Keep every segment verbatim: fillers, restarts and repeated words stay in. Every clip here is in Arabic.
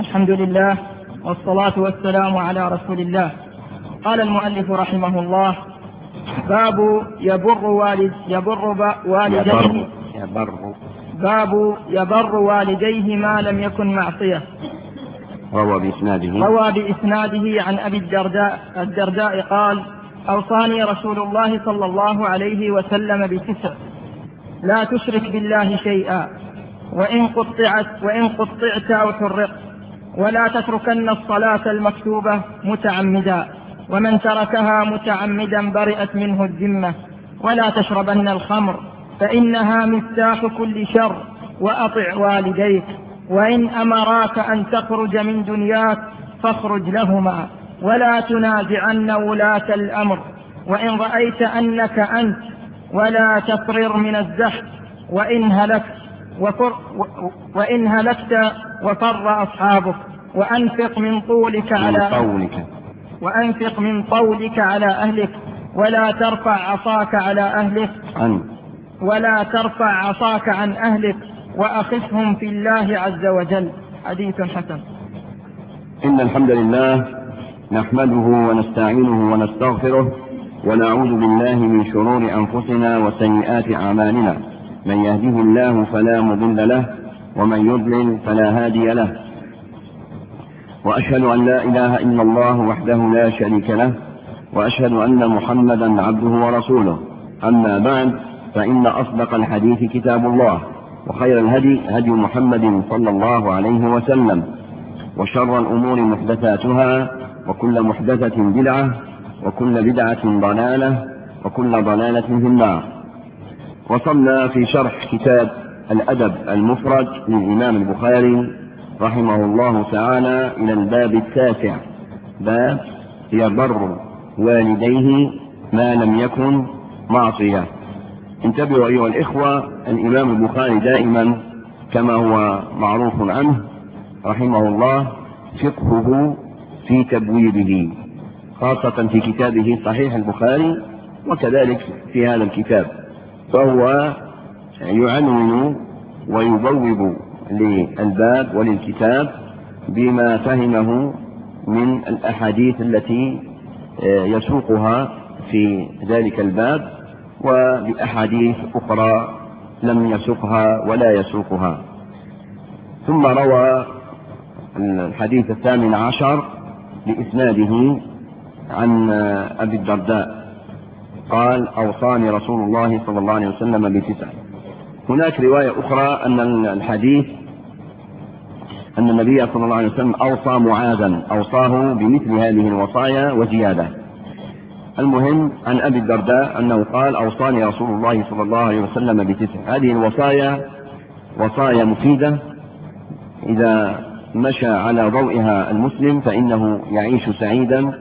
الحمد لله والصلاة والسلام على رسول الله. قال المؤلف رحمه الله: باب يبر والد يبر والديه يبر باب يبر والديه ما لم يكن معصية. روى بإسناده روى بإسناده عن أبي الدرداء الدرداء قال: أوصاني رسول الله صلى الله عليه وسلم بتسع: لا تشرك بالله شيئا، وإن قطعت وإن قطعت أو حرقت، ولا تتركن الصلاة المكتوبة متعمدا، ومن تركها متعمدا برئت منه الذمة، ولا تشربن الخمر فإنها مفتاح كل شر، وأطع والديك، وإن أمراك أن تخرج من دنياك فاخرج لهما، ولا تنازعن ولاة الأمر، وإن رأيت أنك أنت، ولا تفرر من الزحف، وإن هلكت وفر وإن هلكت وفر أصحابك، وأنفق من طولك على قولك وأنفق من طولك على أهلك، ولا ترفع عصاك على أهلك عن ولا ترفع عصاك عن أهلك، وأخفهم في الله عز وجل. حديث حسن. إن الحمد لله نحمده ونستعينه ونستغفره، ونعوذ بالله من شرور أنفسنا وسيئات أعمالنا. من يهده الله فلا مضل له، ومن يضلل فلا هادي له، وأشهد أن لا إله إلا الله وحده لا شريك له، وأشهد أن محمدا عبده ورسوله. أما بعد، فإن أصدق الحديث كتاب الله، وخير الهدي هدي محمد صلى الله عليه وسلم، وشر الأمور محدثاتها، وكل محدثة بدعة، وكل بدعة ضلالة، وكل ضلالة في النار. وصلنا في شرح كتاب الأدب المفرد للإمام البخاري رحمه الله تعالى إلى الباب التاسع: باب يبر والديه ما لم يكن معصية. انتبهوا أيها الإخوة، الإمام البخاري دائما كما هو معروف عنه رحمه الله فقهه في تبويبه، خاصة في كتابه صحيح البخاري، وكذلك في هذا الكتاب، فهو يعنون ويبوب للباب وللكتاب بما فهمه من الأحاديث التي يسوقها في ذلك الباب، وبأحاديث أخرى لم يسوقها ولا يسوقها. ثم روى الحديث الثامن عشر بإسناده عن أبي الدرداء قال: أوصاني رسول الله صلى الله عليه وسلم بتسع. هناك رواية أخرى أن الحديث أن النبي صلى الله عليه وسلم أوصى معاذا، أوصاه بمثل هذه الوصايا وزيادة. المهم عن أبي الدرداء أنه قال: أوصاني رسول الله صلى الله عليه وسلم بتسع. هذه الوصايا وصايا مفيدة، إذا مشى على ضوئها المسلم فإنه يعيش سعيدا،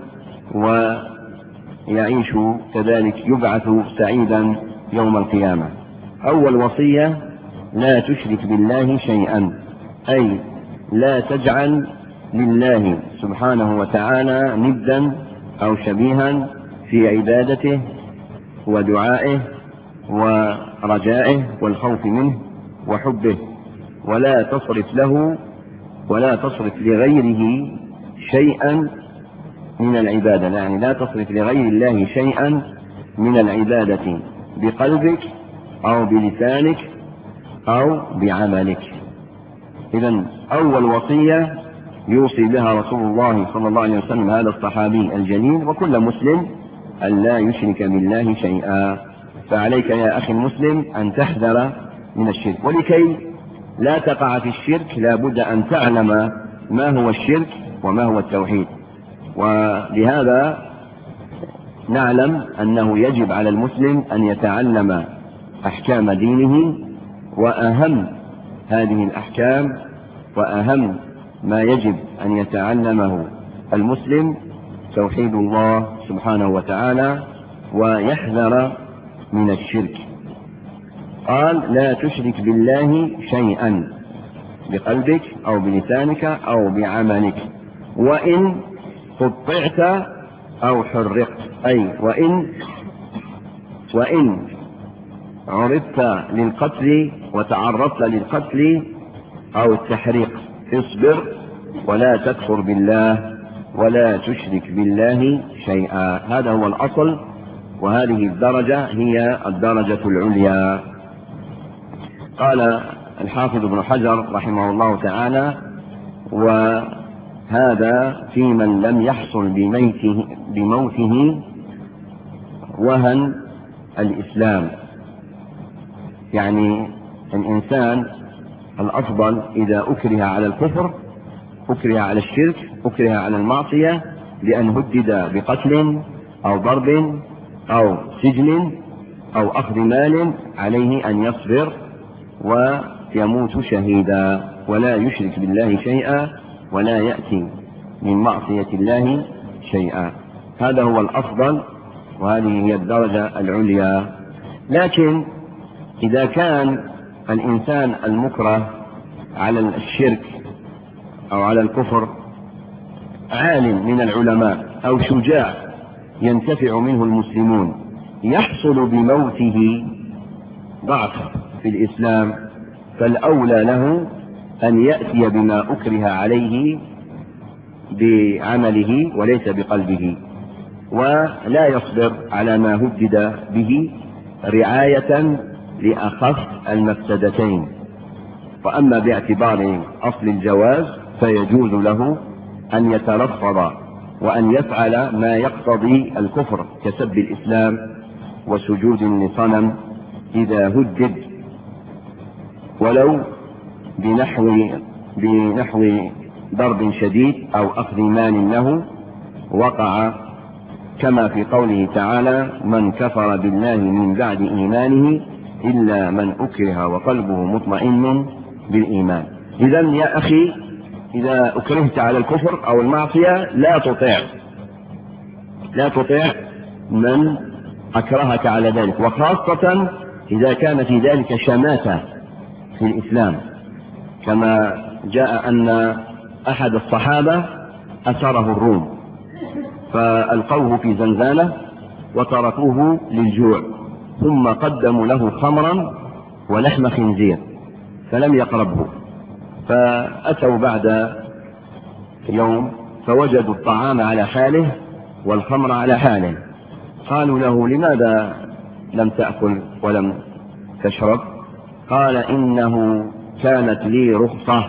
ويعيش كذلك يبعث سعيدا يوم القيامة. أول وصية: لا تشرك بالله شيئا، أي لا تجعل لله سبحانه وتعالى ندا أو شبيها في عبادته ودعائه ورجائه والخوف منه وحبه، ولا تصرف له ولا تصرف لغيره شيئا من العبادة، يعني لا تصرف لغير الله شيئا من العبادة بقلبك أو بلسانك أو بعملك. إذن أول وصية يوصي بها رسول الله صلى الله عليه وسلم هذا الصحابي الجليل وكل مسلم أن لا يشرك بالله شيئا. فعليك يا أخي المسلم أن تحذر من الشرك، ولكي لا تقع في الشرك لا بد أن تعلم ما هو الشرك وما هو التوحيد. ولهذا نعلم أنه يجب على المسلم أن يتعلم أحكام دينه، وأهم هذه الأحكام وأهم ما يجب أن يتعلمه المسلم توحيد الله سبحانه وتعالى، ويحذر من الشرك. قال: لا تشرك بالله شيئا بقلبك أو بلسانك أو بعملك، وإن قطعت أو حرقت، أي وإن وإن عرضت للقتل وتعرضت للقتل أو التحريق، اصبر ولا تكفر بالله ولا تشرك بالله شيئا. هذا هو الأصل، وهذه الدرجة هي الدرجة العليا. قال الحافظ ابن حجر رحمه الله تعالى: وهذا في من لم يحصل بموته, بموته وهن الإسلام. يعني الإنسان الأفضل إذا أكره على الكفر، أكره على الشرك، أكره على المعصية، لأن هدد بقتل أو ضرب أو سجن أو أخذ مال، عليه أن يصبر ويموت شهيدا، ولا يشرك بالله شيئا، ولا يأتي من معصية الله شيئا. هذا هو الأفضل، وهذه هي الدرجة العليا. لكن إذا كان الإنسان المكره على الشرك أو على الكفر عالم من العلماء أو شجاع ينتفع منه المسلمون، يحصل بموته ضعف في الإسلام، فالأولى له أن يأتي بما أكره عليه بعمله وليس بقلبه، ولا يصبر على ما هدد به رعاية لأخف المفسدتين. وأما باعتبار أصل الجواز فيجوز له أن يترفض وأن يفعل ما يقتضي الكفر كسب الإسلام وسجود لصنم إذا هدد، ولو بنحو, بنحو ضرب شديد أو أخذ مال له وقع، كما في قوله تعالى: من كفر بالله من بعد إيمانه إلا من أكره وقلبه مطمئن بالإيمان. إذن يا أخي، إذا أكرهت على الكفر أو المعصية لا تطيع لا تطيع من أكرهك على ذلك، وخاصة إذا كان في ذلك شماتة في الإسلام، كما جاء أن أحد الصحابة أسره الروم فألقوه في زنزانة وتركوه للجوع، ثم قدموا له خمرا ولحم خنزير فلم يقربه، فأتوا بعد يوم فوجدوا الطعام على حاله والخمر على حاله، قالوا له: لماذا لم تأكل ولم تشرب؟ قال: إنه كانت لي رخصة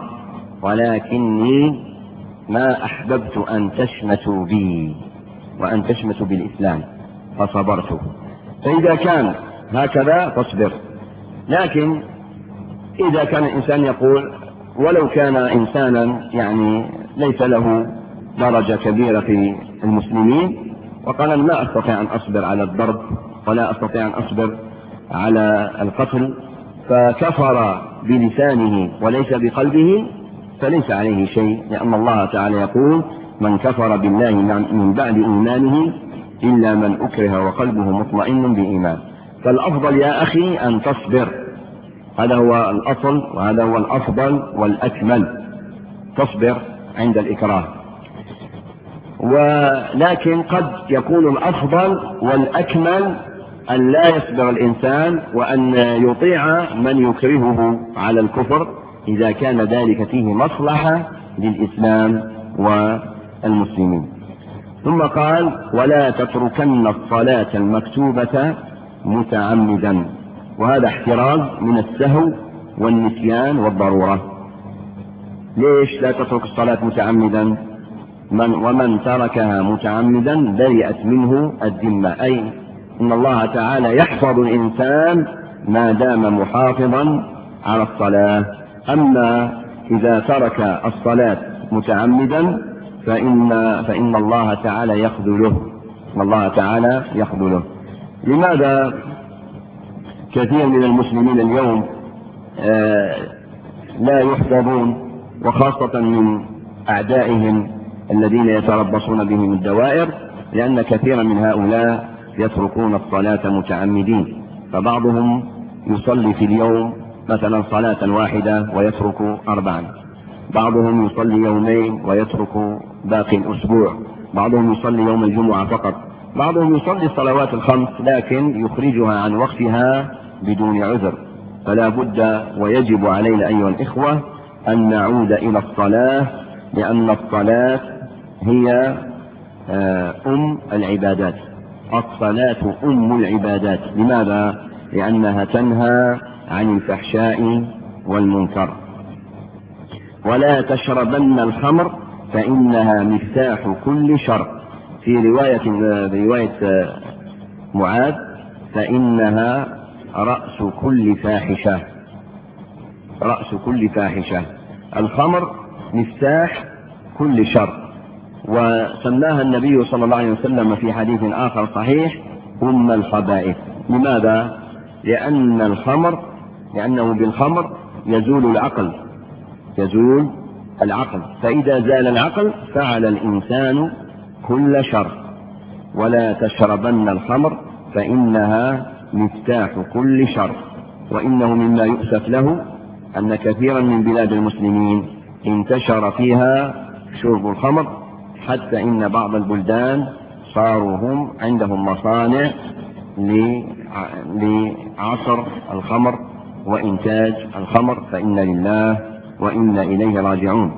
ولكني ما أحببت أن تشمتوا بي وأن تشمتوا بالإسلام فصبرت. فإذا كان هكذا فاصبر. لكن إذا كان الإنسان يقول، ولو كان إنسانا يعني ليس له درجة كبيرة في المسلمين، وقال: لا أستطيع أن أصبر على الضرب ولا أستطيع أن أصبر على القتل، فكفر بلسانه وليس بقلبه، فليس عليه شيء، لأن الله تعالى يقول: من كفر بالله من بعد إيمانه إلا من أكره وقلبه مطمئن بإيمان. فالأفضل يا أخي أن تصبر، هذا هو الأصل وهذا هو الأفضل والأكمل، تصبر عند الإكراه. ولكن قد يكون الأفضل والأكمل أن لا يصبر الإنسان وأن يطيع من يكرهه على الكفر إذا كان ذلك فيه مصلحة للإسلام والمسلمين. ثم قال: ولا تتركن الصلاة المكتوبة متعمدا، وهذا احتراز من السهو والنسيان والضرورة. ليش لا تترك الصلاة متعمدا؟ من ومن تركها متعمدا برئت منه الذمة، أي إن الله تعالى يحفظ الإنسان ما دام محافظا على الصلاة. أما إذا ترك الصلاة متعمدا فإن, فإن الله تعالى يخذله الله تعالى يخذله. لماذا كثير من المسلمين اليوم آه لا يحفظون، وخاصة من أعدائهم الذين يتربصون بهم الدوائر؟ لأن كثيرا من هؤلاء يتركون الصلاة متعمدين، فبعضهم يصلي في اليوم مثلا صلاة واحدة ويترك أربعا، بعضهم يصلي يومين ويترك باقي الأسبوع، بعضهم يصلي يوم الجمعة فقط، بعضهم يصلي الصلوات الخمس لكن يخرجها عن وقتها بدون عذر. فلا بد ويجب علينا أيها الإخوة أن نعود إلى الصلاة لأن الصلاة هي أم العبادات. الصلاة أم العبادات. لماذا؟ لأنها تنهى عن الفحشاء والمنكر. ولا تشربن الخمر فإنها مفتاح كل شر. في رواية رواية معاذ فإنها رأس كل فاحشة. رأس كل فاحشة. الخمر مفتاح كل شر، وسماها النبي صلى الله عليه وسلم في حديث آخر صحيح أم الخبائث. لماذا؟ لأن الخمر لأنه بالخمر يزول العقل يزول العقل فإذا زال العقل فعل الإنسان كل شر. ولا تشربن الخمر فإنها مفتاح كل شر. وإنه مما يؤسف له أن كثيرا من بلاد المسلمين انتشر فيها شرب الخمر، حتى إن بعض البلدان صاروا هم عندهم مصانع لعصر الخمر وإنتاج الخمر. فإن لله وإنا إليه راجعون.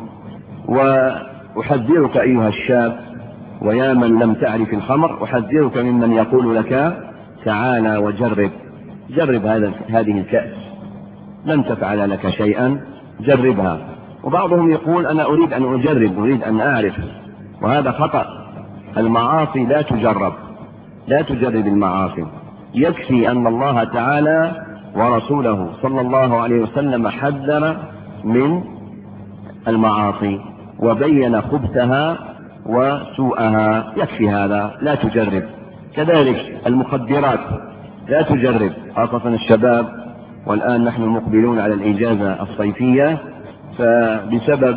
وأحذرك أيها الشاب ويا من لم تعرف الخمر، أحذرك ممن يقول لك تعالى وجرب جرب هذا هذه الكأس، لن تفعل لك شيئا، جربها. وبعضهم يقول أنا أريد أن أجرب، أريد أن أعرف، وهذا خطأ. المعاصي لا تجرب، لا تجرب المعاصي. يكفي أن الله تعالى ورسوله صلى الله عليه وسلم حذر من المعاصي وبين خبثها وسوءها، يكفي هذا، لا تجرب. كذلك المخدرات لا تجرب، خاصة الشباب، والآن نحن مقبلون على الإجازة الصيفية، فبسبب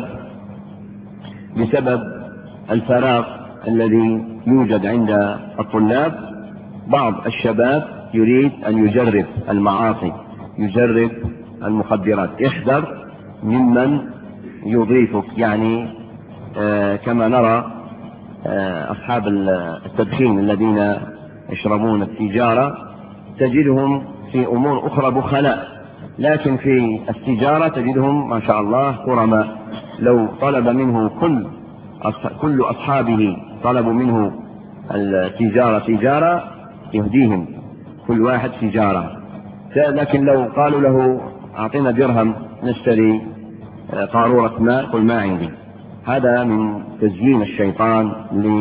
بسبب الفراغ الذي يوجد عند الطلاب بعض الشباب يريد أن يجرب المعاصي، يجرب المخدرات. احذر ممن يضيفك، يعني آه كما نرى آه أصحاب التدخين الذين يشربون التجارة تجدهم في أمور أخرى بخلاء، لكن في التجارة تجدهم ما شاء الله كرماء. لو طلب منه كل كل أصحابه طلبوا منه التجارة تجارة يهديهم كل واحد تجارة، لكن لو قالوا له أعطينا درهم نشتري قارورة ماء قل ما عندي. هذا من تزيين الشيطان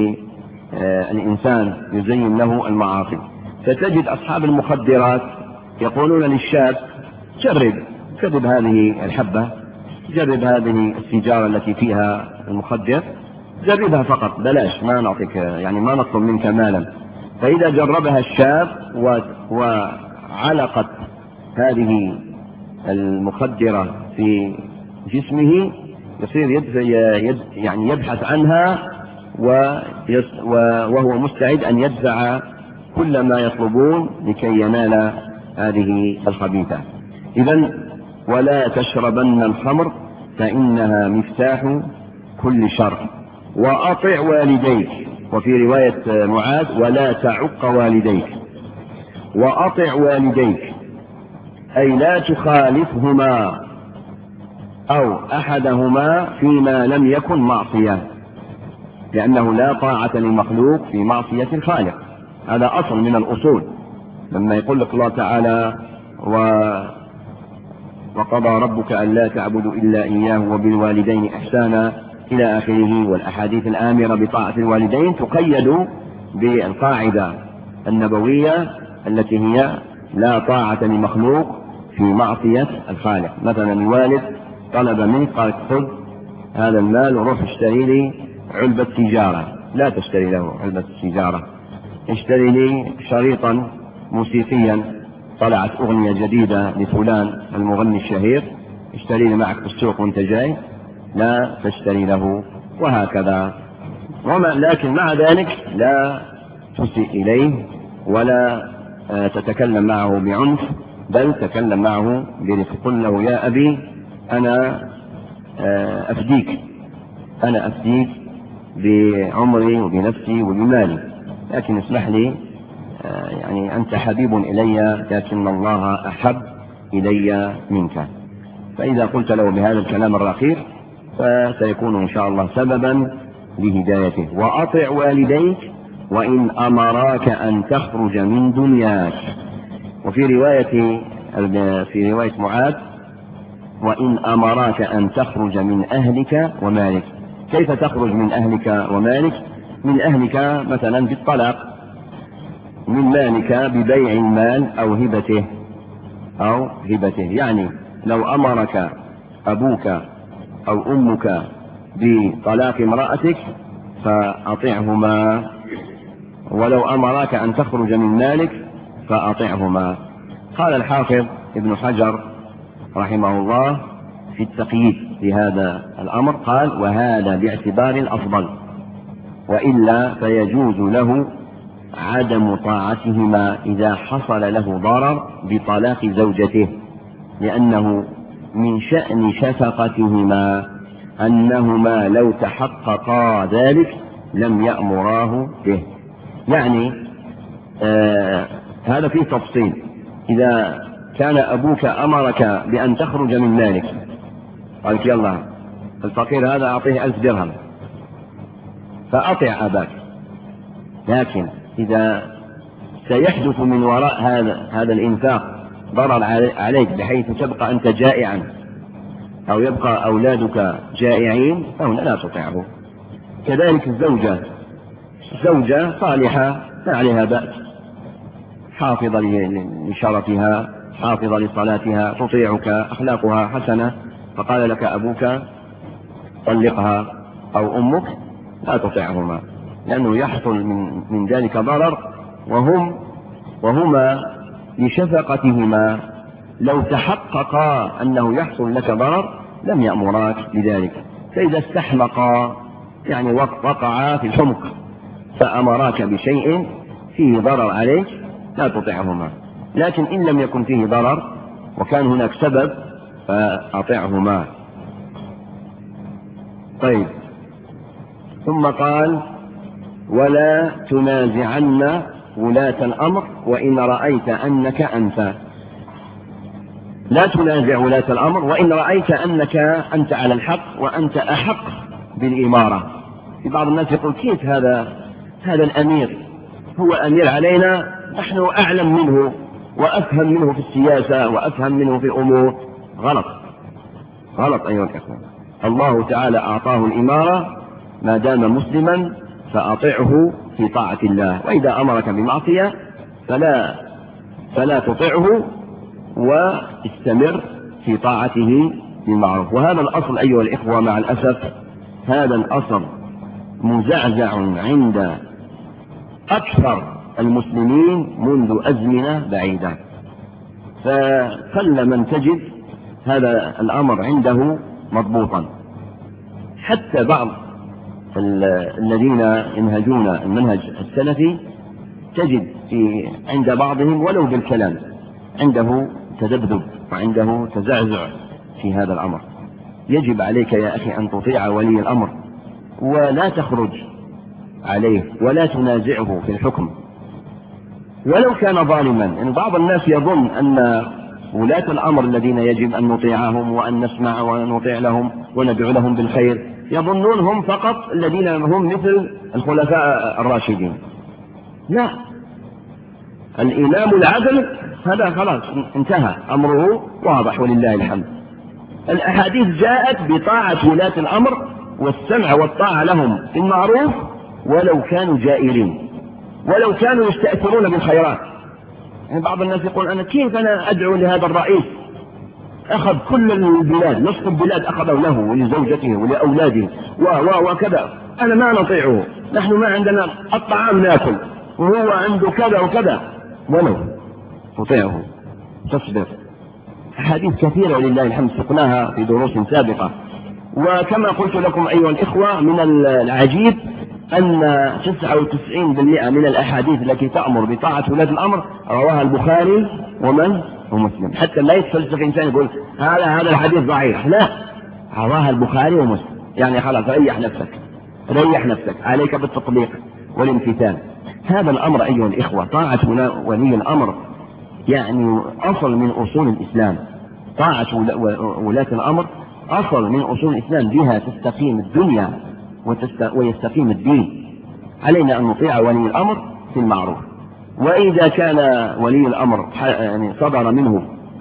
للإنسان، يزين له المعاصي. فتجد أصحاب المخدرات يقولون للشاب جرب جرب هذه الحبة، جرب هذه السيجارة التي فيها المخدر، جربها فقط بلاش، ما نعطيك يعني ما نطلب منك مالا. فإذا جربها الشاب وعلقت هذه المخدرة في جسمه يصير يدفع يد يعني يبحث عنها وهو مستعد أن يدفع كل ما يطلبون لكي ينال هذه الخبيثة. إذن ولا تشربن الخمر فإنها مفتاح كل شر، وأطع والديك. وفي رواية معاذ ولا تعق والديك. وأطع والديك أي لا تخالفهما أو أحدهما فيما لم يكن معصية، لأنه لا طاعة للمخلوق في معصية الخالق. هذا أصل من الأصول. لما يقول لك الله تعالى و... وقضى ربك ألا تعبدوا إلا إياه وبالوالدين إحسانا إلى آخره، والأحاديث الآمرة بطاعة الوالدين تقيد بالقاعدة النبوية التي هي لا طاعة لمخلوق في معصية الخالق. مثلا الوالد طلب منك قال خذ هذا المال وروح اشتري لي علبة تجارة، لا تشتري له علبة التجارة، اشتري لي شريطا موسيقيا، طلعت أغنية جديدة لفلان المغني الشهير، اشتري لي معك في السوق وانت جاي، لا تشتري له، وهكذا. وما لكن مع ذلك لا تسيء إليه ولا تتكلم معه بعنف، بل تكلم معه برفق. قل له يا أبي أنا أفديك أنا أفديك بعمري وبنفسي وبمالي، لكن اسمح لي يعني أنت حبيب إلي لكن الله أحب إلي منك. فإذا قلت له بهذا الكلام الرقيق فسيكون إن شاء الله سببا لهدايته. وأطع والديك وإن أمراك أن تخرج من دنياك. وفي رواية في رواية معاذ وإن أمراك أن تخرج من أهلك ومالك. كيف تخرج من أهلك ومالك؟ من أهلك مثلا بالطلاق، من مالك ببيع المال أو هبته أو هبته. يعني لو أمرك أبوك أو أمك بطلاق امرأتك فأطعهما، ولو أمرك أن تخرج من مالك فأطعهما. قال الحافظ ابن حجر رحمه الله في التقييد لهذا الأمر قال وهذا باعتبار الأفضل، وإلا فيجوز له عدم طاعتهما إذا حصل له ضرر بطلاق زوجته، لأنه من شأن شفقتهما أنهما لو تحققا ذلك لم يأمراه به. يعني آه هذا فيه تفصيل. إذا كان أبوك أمرك بأن تخرج من مالك، قالت يلا الفقير هذا أعطيه ألف درهم، فأطع أباك، لكن إذا سيحدث من وراء هذا هذا الإنفاق ضرر عليك بحيث تبقى أنت جائعا أو يبقى أولادك جائعين فهنا لا تطيعه. كذلك الزوجة، زوجة صالحة ما عليها بأس، حافظة لشرفها، حافظة لصلاتها، تطيعك، أخلاقها حسنة، فقال لك أبوك طلقها أو أمك، لا تطيعهما، لأنه يحصل من, من ذلك ضرر، وهم وهما لشفقتهما لو تحققا أنه يحصل لك ضرر لم يأمراك بذلك. فإذا استحمقا يعني وقعا في الحمق فأمراك بشيء فيه ضرر عليك لا تطيعهما، لكن إن لم يكن فيه ضرر وكان هناك سبب فأطيعهما. طيب، ثم قال ولا تنازعن ولاة الأمر وإن رأيت أنك أنت. لا تنازع ولاة الأمر وإن رأيت أنك أنت على الحق وأنت أحق بالإمارة. في بعض الناس يقول كيف هذا هذا الأمير هو أمير علينا، نحن أعلم منه وأفهم منه في السياسة وأفهم منه في أمور. غلط غلط أيها الأخوة. الله تعالى أعطاه الإمارة ما دام مسلما فأطعه في طاعة الله، وإذا أمرك بمعصية فلا فلا تطعه واستمر في طاعته بالمعروف. وهذا الأصل أيها الإخوة مع الأسف هذا الأصل مزعزع عند أكثر المسلمين منذ أزمنة بعيدة، فقل من تجد هذا الأمر عنده مضبوطا. حتى بعض الذين ينهجون المنهج السلفي تجد في عند بعضهم ولو بالكلام عنده تذبذب وعنده تزعزع في هذا الأمر. يجب عليك يا أخي أن تطيع ولي الأمر ولا تخرج عليه ولا تنازعه في الحكم ولو كان ظالما. يعني بعض الناس يظن أن ولاة الأمر الذين يجب أن نطيعهم وأن نسمع ونطيع لهم وندعو لهم بالخير يظنون هم فقط الذين هم مثل الخلفاء الراشدين. لا، الإمام العدل هذا خلاص انتهى أمره واضح ولله الحمد. الأحاديث جاءت بطاعة ولاة الأمر والسمع والطاعة لهم في المعروف ولو كانوا جائرين ولو كانوا يستأثرون بالخيرات. يعني بعض الناس يقول أنا كيف أنا أدعو لهذا الرئيس أخذ كل البلاد، نصف البلاد أخذوا له ولزوجته ولأولاده و وكذا، أنا ما نطيعه، نحن ما عندنا الطعام ناكل وهو عنده كذا وكذا. ولو تطيعه تصبر. أحاديث كثيرة ولله الحمد سقناها في دروس سابقة. وكما قلت لكم أيها الإخوة من العجيب أن تسعة وتسعين بالمئة من الأحاديث التي تأمر بطاعة ولاة الأمر رواها البخاري ومن ومسلم. حتى لا يتفلسف إنسان يقول هذا هذا الحديث ضعيف، لا، رواها البخاري ومسلم. يعني خلاص ريح نفسك ريح نفسك عليك بالتطبيق والامتثال. هذا الأمر أيها الإخوة طاعة ولي الأمر يعني أصل من أصول الإسلام. طاعة ولاة الأمر أصل من أصول الإسلام بها تستقيم الدنيا ويستقيم الدين. علينا أن نطيع ولي الأمر في المعروف، وإذا كان ولي الأمر يعني صدر منه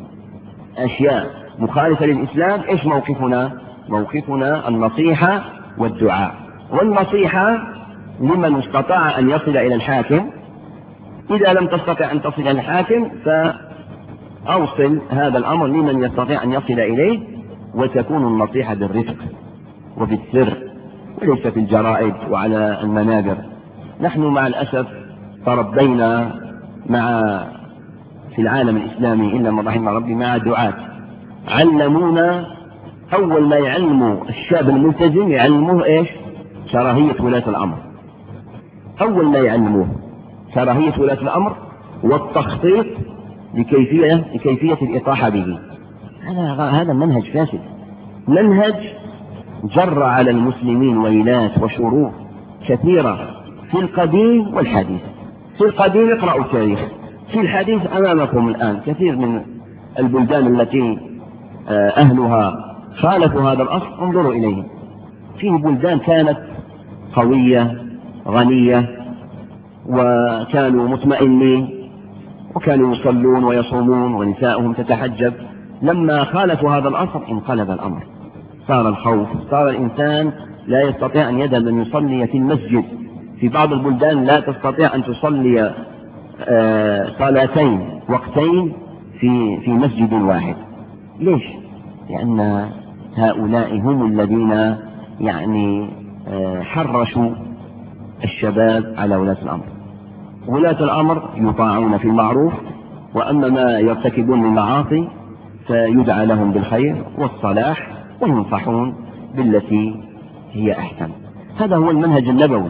أشياء مخالفة للإسلام، إيش موقفنا؟ موقفنا النصيحة والدعاء. والنصيحة لمن استطاع أن يصل إلى الحاكم، إذا لم تستطع أن تصل إلى الحاكم فأوصل هذا الأمر لمن يستطيع أن يصل إليه، وتكون النصيحة بالرفق وبالسر وليس في الجرائد وعلى المنابر. نحن مع الأسف تربينا مع في العالم الإسلامي إلا من رحم ربي مع دعاة علمونا أول ما يعلموا الشاب الملتزم يعلموه إيش؟ كراهية ولاة الأمر. أول ما يعلموه كراهية ولاة الأمر والتخطيط لكيفية لكيفية الإطاحة به. هذا هذا منهج فاسد، منهج جر على المسلمين ويلات وشرور كثيرة في القديم والحديث. في القديم اقرأوا التاريخ، في الحديث أمامكم الآن كثير من البلدان التي أهلها خالفوا هذا الأصل انظروا إليه. في بلدان كانت قوية غنية وكانوا مطمئنين وكانوا يصلون ويصومون ونساءهم تتحجب، لما خالفوا هذا الأصل انقلب الأمر، صار الخوف، صار الإنسان لا يستطيع أن يذهب أن يصلي في المسجد. في بعض البلدان لا تستطيع أن تصلي صلاتين وقتين في في مسجد واحد. ليش؟ لأن هؤلاء هم الذين يعني حرشوا الشباب على ولاة الأمر. ولاة الأمر يطاعون في المعروف، وأما ما يرتكبون من المعاصي فيدعى لهم بالخير والصلاح وينصحون بالتي هي أحسن. هذا هو المنهج النبوي.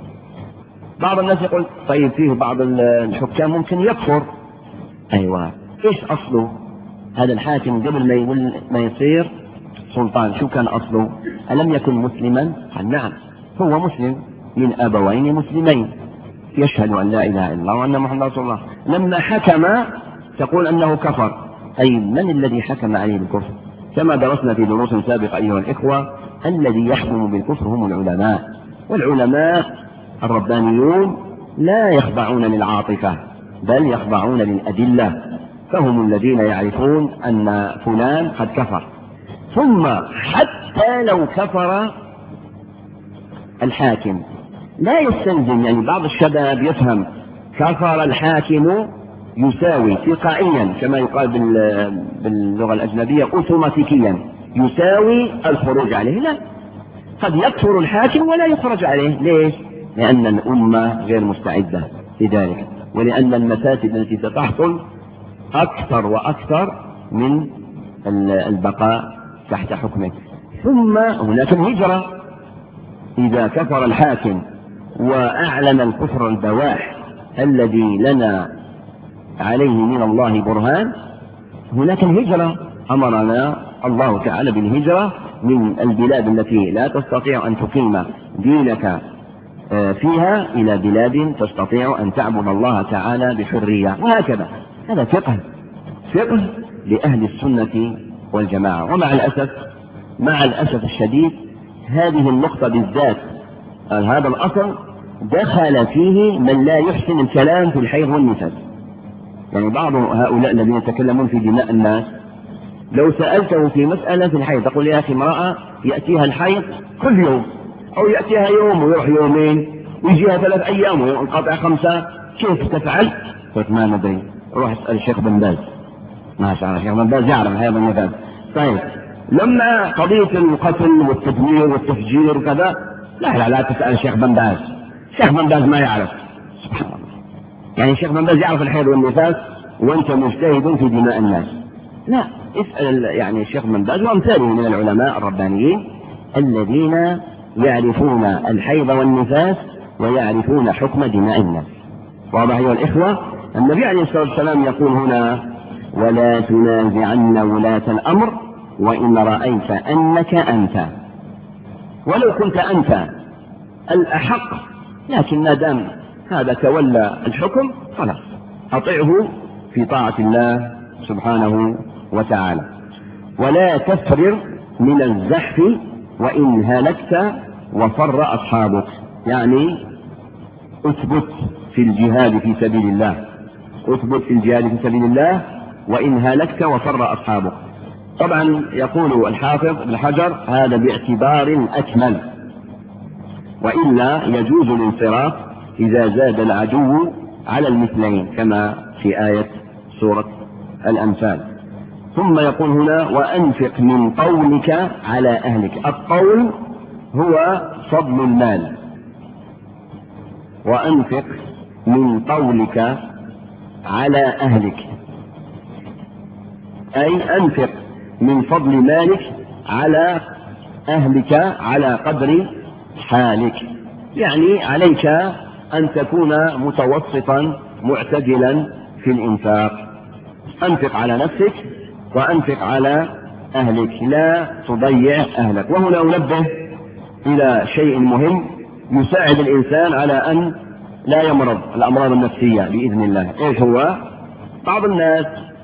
بعض الناس يقول طيب فيه بعض الحكام ممكن يكفر. أيوة، إيش أصله؟ هذا الحاكم قبل ما يقول ما يصير سلطان شو كان أصله؟ ألم يكن مسلما؟ قال نعم هو مسلم من أبوين مسلمين يشهد أن لا إله إلا الله وأن محمد رسول الله. لما حكم تقول أنه كفر. أي من الذي حكم عليه بالكفر؟ كما درسنا في دروس سابقة أيها الإخوة، الذي يحكم بالكفر هم العلماء، والعلماء الربانيون لا يخضعون للعاطفة بل يخضعون للأدلة، فهم الذين يعرفون أن فلان قد كفر. ثم حتى لو كفر الحاكم لا يستلزم، يعني بعض الشباب يفهم كفر الحاكم يساوي تلقائيا كما يقال باللغة الأجنبية أوتوماتيكيا يساوي الخروج عليه. لا، قد يكفر الحاكم ولا يخرج عليه. ليش؟ لأن الأمة غير مستعدة لذلك، ولأن المفاسد التي ستحصل أكثر وأكثر من البقاء تحت حكمه. ثم هناك الهجرة، إذا كفر الحاكم وأعلن الكفر البواح الذي لنا عليه من الله برهان، هناك الهجرة. أمرنا الله تعالى بالهجرة من البلاد التي لا تستطيع أن تقيم دينك فيها إلى بلاد تستطيع أن تعبد الله تعالى بحرية، وهكذا. هذا فقه فقه لأهل السنة والجماعة. ومع الأسف مع الأسف الشديد هذه النقطة بالذات، هذا الأصل دخل فيه من لا يحسن الكلام في الحيض والنفاس. يعني بعض هؤلاء الذين يتكلمون في دماء الناس لو سألته في مسألة في الحيض تقول يا أخي امرأة يأتيها الحيض كل يوم، أو يأتيها يوم ويروح يومين ويجيها ثلاث أيام وينقطع خمسة، كيف تفعل؟ قلت ما ندري، روح اسأل الشيخ بن باز. ما شاء الله الشيخ بن باز يعرف الحيض والنفاس. طيب لما قضية القتل والتدمير والتفجير وكذا، لا لا لا تسأل الشيخ بن باز، الشيخ بن باز ما يعرف. سبحان الله، يعني الشيخ بن باز يعرف الحيض والنفاس وأنت مجتهد في دماء الناس. لا، اسأل يعني الشيخ بن باز وأمثاله من العلماء الربانيين الذين يعرفون الحيض والنفاس ويعرفون حكم دماء الناس. واضح أيها الإخوة؟ النبي عليه الصلاة والسلام يقول هنا ولا تنازعن ولاة الأمر وإن رأيت أنك أنت، ولو كنت أنت الأحق، لكن ما دام هذا تولى الحكم خلاص أطيعه في طاعة الله سبحانه وتعالى. ولا تفرر من الزحف وإن هلكت وفر أصحابك، يعني اثبت في الجهاد في سبيل الله، اثبت في الجهاد في سبيل الله وإن هلكت وفر أصحابك. طبعا يقول الحافظ ابن حجر هذا باعتبار أكمل، وإلا يجوز الانصراف إذا زاد العدو على المثلين كما في آية سورة الأنفال. ثم يقول هنا وأنفق من قولك على أهلك. القول هو فضل المال، وأنفق من قولك على أهلك أي أنفق من فضل مالك على أهلك على قدر حالك، يعني عليك أن تكون متوسطا معتدلا في الإنفاق. أنفق على نفسك وأنفق على أهلك، لا تضيع أهلك. وهنا أنبه إلى شيء مهم يساعد الإنسان على أن لا يمرض الأمراض النفسية بإذن الله. إيش هو؟ بعض الناس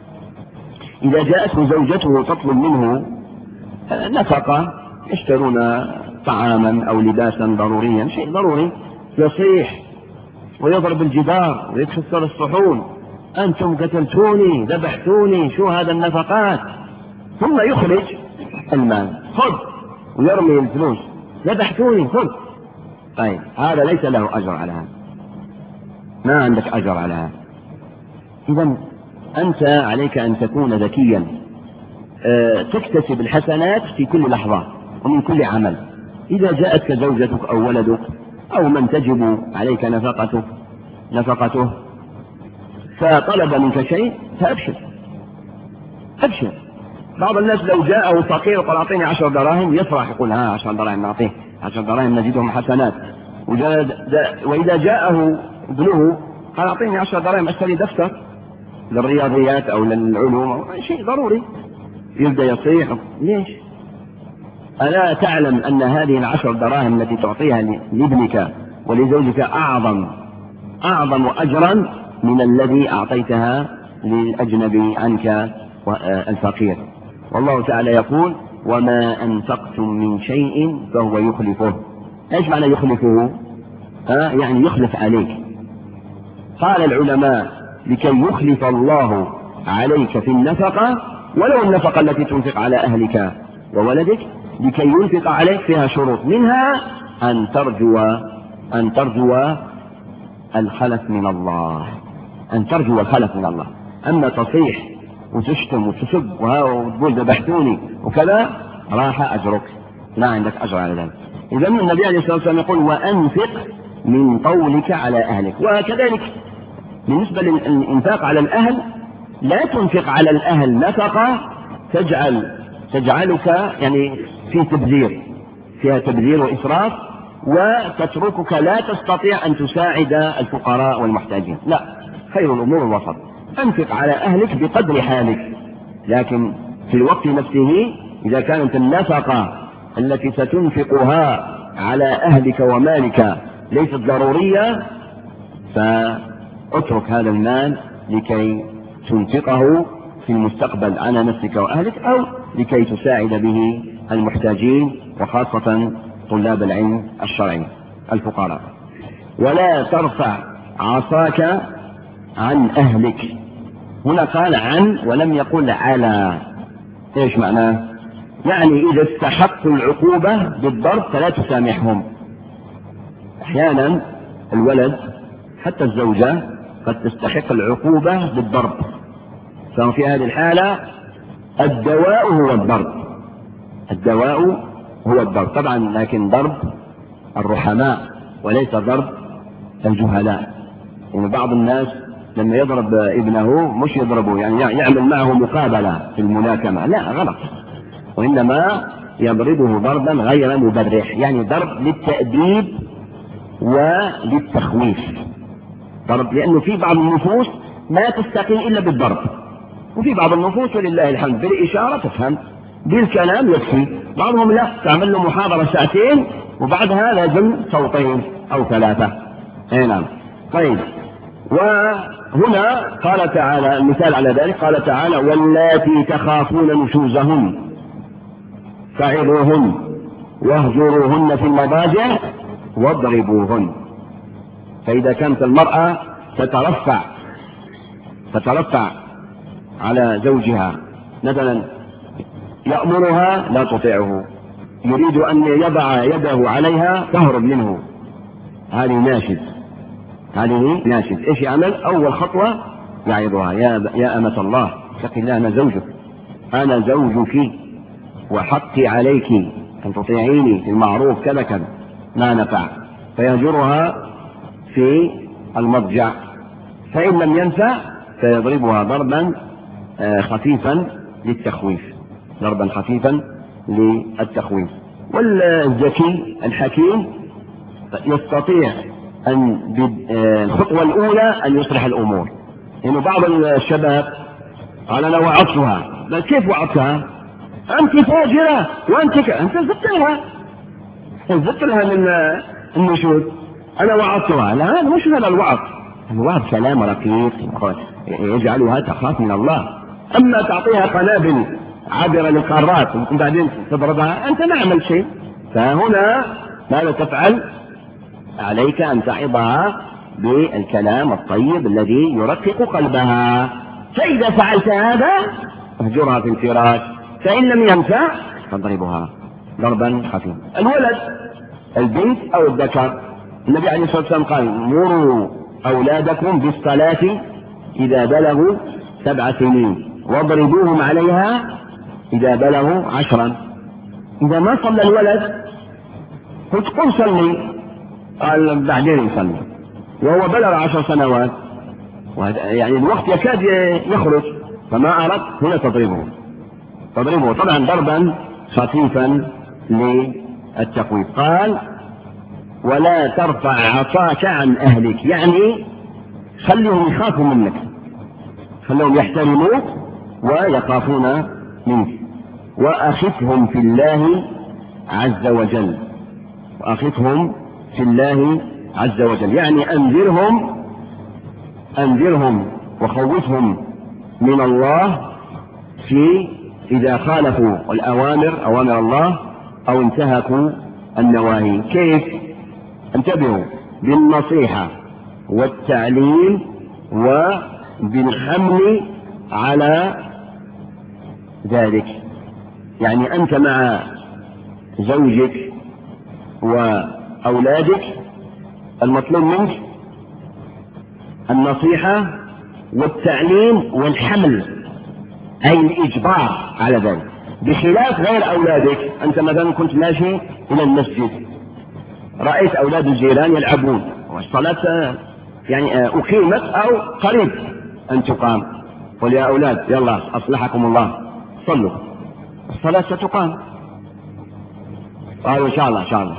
إذا جاءته زوجته تطلب منه نفقة، يشترون طعاما أو لباسا ضروريا، شيء ضروري، يصيح ويضرب الجدار ويكسر الصحون، أنتم قتلتوني ذبحتوني شو هذا النفقات، ثم يخرج المال خذ ويرمي الفلوس، ذبحتوني خذ. طيب هذا ليس له أجر على هذا، ما عندك أجر على هذا. إذن أنت عليك أن تكون ذكيا، أه تكتسب الحسنات في كل لحظة ومن كل عمل. إذا جاءتك زوجتك أو ولدك أو من تجب عليك نفقته نفقته فطلب منك شيء فأبشر أبشر. بعض الناس لو جاءه فقير وقال أعطيني عشر دراهم يفرح، يقول ها عشر دراهم نعطيه، عشر دراهم نزيدهم حسنات. وإذا جاءه ابنه قال أعطيني عشر دراهم أشتري دفتر للرياضيات أو للعلوم أو شيء ضروري، يبدأ يصيح. ليش؟ ألا تعلم أن هذه العشر دراهم التي تعطيها لابنك ولزوجك أعظم أعظم أجرا من الذي أعطيتها للأجنبي عنك الفقير؟ والله تعالى يقول وما أنفقتم من شيء فهو يخلفه. إيش معنى يخلفه؟ ها يعني يخلف عليك. قال العلماء لكي يخلف الله عليك في النفقة، ولو النفقة التي تنفق على أهلك وولدك، لكي ينفق عليك فيها شروط، منها أن ترجو أن ترجو الخلف من الله، أن ترجو الخلف من الله. أما تصيح وتشتم وتسب وتقول ذبحتوني وكذا راح أجرك، لا عندك أجر على ذلك. إذا النبي عليه الصلاة والسلام يقول وأنفق من قولك على أهلك. وكذلك بالنسبة للإنفاق على الأهل، لا تنفق على الأهل نفقة تجعل تجعلك يعني في تبذير، فيها تبذير وإسراف، وتتركك لا تستطيع أن تساعد الفقراء والمحتاجين. لا، خير الأمور الوسط. أنفق على أهلك بقدر حالك، لكن في الوقت نفسه إذا كانت النفقة التي ستنفقها على أهلك ومالك ليست ضرورية، فاترك هذا المال لكي تنفقه في المستقبل على نفسك وأهلك، أو لكي تساعد به المحتاجين وخاصة طلاب العلم الشرعي الفقراء. ولا ترفع عصاك عن أهلك. هنا قال عن ولم يقل على. إيش معناه؟ يعني إذا استحقوا العقوبة بالضرب فلا تسامحهم. أحيانا الولد حتى الزوجة قد تستحق العقوبة بالضرب، ففي هذه الحالة الدواء هو الضرب، الدواء هو الضرب طبعا، لكن ضرب الرحماء وليس ضرب الجهلاء. يعني بعض الناس لما يضرب ابنه مش يضربه يعني يعمل معه مقابلة في الملاكمة، لا غلط، وإنما يضربه ضربا غير مبرح، يعني ضرب للتأديب وللتخويف. ضرب لأنه في بعض النفوس ما تستقيم إلا بالضرب، وفي بعض النفوس ولله الحمد بالإشارة تفهم، بالكلام يكفي. بعضهم لا، تعمل له محاضرة ساعتين وبعدها لازم صوتين أو ثلاثة. أي نعم. طيب، وهنا قال تعالى المثال على ذلك، قال تعالى واللاتي تخافون نشوزهن فعظوهن واهجروهن في المضاجع واضربوهن. فإذا كانت المرأة تترفع تترفع على زوجها مثلا يأمرها لا تطيعه، يريد أن يضع يده عليها تهرب منه، هذه ناشد هذه ناشد إيش يعمل؟ أول خطوة يعظها: يا, يا أمة الله اتقي الله، أنا زوجك أنا زوجك وحقي عليك أن تطيعيني في المعروف كذا كذا، ما نفع. فيهجرها في المضجع، فإن لم ينفع فيضربها ضربا خفيفا للتخويف ضربا خفيفا للتخويف. والذكي الحكيم يستطيع أن بالخطوة الأولى أن يصلح الأمور. يعني بعض الشباب قال أنا وعدتها، بل كيف وعدتها؟ أنت فاجرة وأنت ك... أنت زدت لها زدت لها من النشود. أنا وعدتها، لا هذا مش هذا الوعد، الوعد كلام رقيق يجعلها تخاف من الله. أما تعطيها قنابل عابرة للقارات وبعدين تضربها، أنت ما عملت شيء. فهنا ماذا تفعل؟ عليك أن تعظها بالكلام الطيب الذي يرقق قلبها. فإذا فعلت هذا اهجرها في الفراش، فإن لم ينفع فاضربها ضربا خفيفا. الولد البنت أو الذكر، النبي عليه الصلاة والسلام قال: مروا أولادكم بالصلاة إذا بلغوا سبع سنين واضربوهم عليها إذا بلغوا عشرا. إذا ما صلى الولد قلت قم صلي، قال بعدين يصلي وهو بلغ عشر سنوات، يعني الوقت يكاد يخرج، فما أردت هنا تضربه تضربه طبعا ضربا خفيفا للتخويف. قال: ولا ترفع عصاك عن أهلك، يعني خليهم يخافوا منك، خليهم يحترموك ويخافون منك. وأخفهم في الله عز وجل وأخفهم في الله عز وجل، يعني أنذرهم أنذرهم وخوفهم من الله في إذا خالفوا الأوامر أوامر الله أو انتهكوا النواهي. كيف؟ انتبهوا: بالنصيحة والتعليم وبالحمل على ذلك. يعني أنت مع زوجك وأولادك المطلوب منك النصيحة والتعليم والحمل، أي الإجبار على ذلك، بخلاف غير أولادك. أنت مثلا كنت ماشي إلى المسجد، رأيت أولاد الجيران يلعبون والصلاة يعني أقيمت أو قريب أن تقام، قل يا أولاد يلا أصلحكم الله صلوا، الصلاة ستقام. قالوا إن شاء الله إن شاء الله.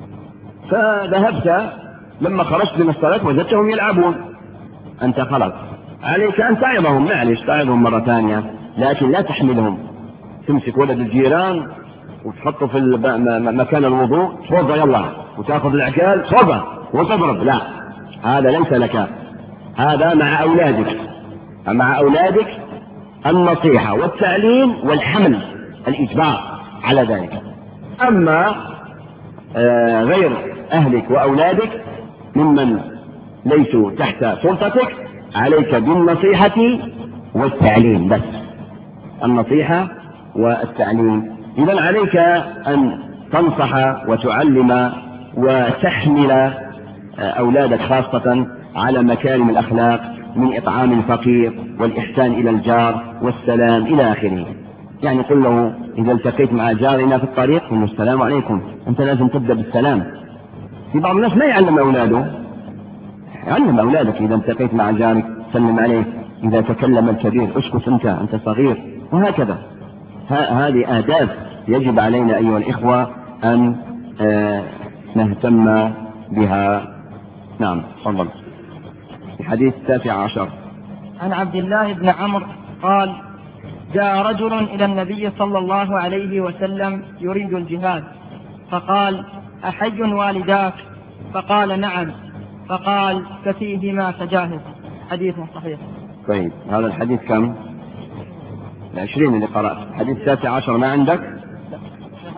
فذهبت لما خرجت من الصلاة وجدتهم يلعبون، أنت خلاص عليك أن تعظهم، معلش تعظهم مرة ثانية، لكن لا تحملهم تمسك ولد الجيران وتحطه في مكان الوضوء صوبة يلا وتأخذ العقال صوبة وتضرب، لا، هذا ليس لك. هذا مع أولادك مع أولادك النصيحة والتعليم والحمل، الإجبار على ذلك. أما آه غير أهلك وأولادك ممن ليسوا تحت سلطتك، عليك بالنصيحة والتعليم بس، النصيحة والتعليم. إذن عليك أن تنصح وتعلم وتحمل أولادك خاصة على مكارم الأخلاق، من إطعام الفقير والإحسان إلى الجار والسلام إلى آخره. يعني قل له إذا التقيت مع جارنا في الطريق قل له السلام عليكم، أنت لازم تبدأ بالسلام. في بعض الناس ما يعلم أولاده، علم أولادك إذا التقيت مع جارك سلم عليه، إذا تكلم الكبير اسكت أنت أنت صغير، وهكذا. هذه آداب يجب علينا أيها الإخوة أن آه نهتم بها. نعم تفضل. الحديث التاسع عشر عن عبد الله بن عمرو قال: جاء رجل إلى النبي صلى الله عليه وسلم يريد الجهاد، فقال: أحج والداك؟ فقال: نعم. فقال: ففيهما فجاهد. حديث صحيح. طيب هذا الحديث كم؟ العشرين اللي قرأت. الحديث التاسع عشر ما عندك؟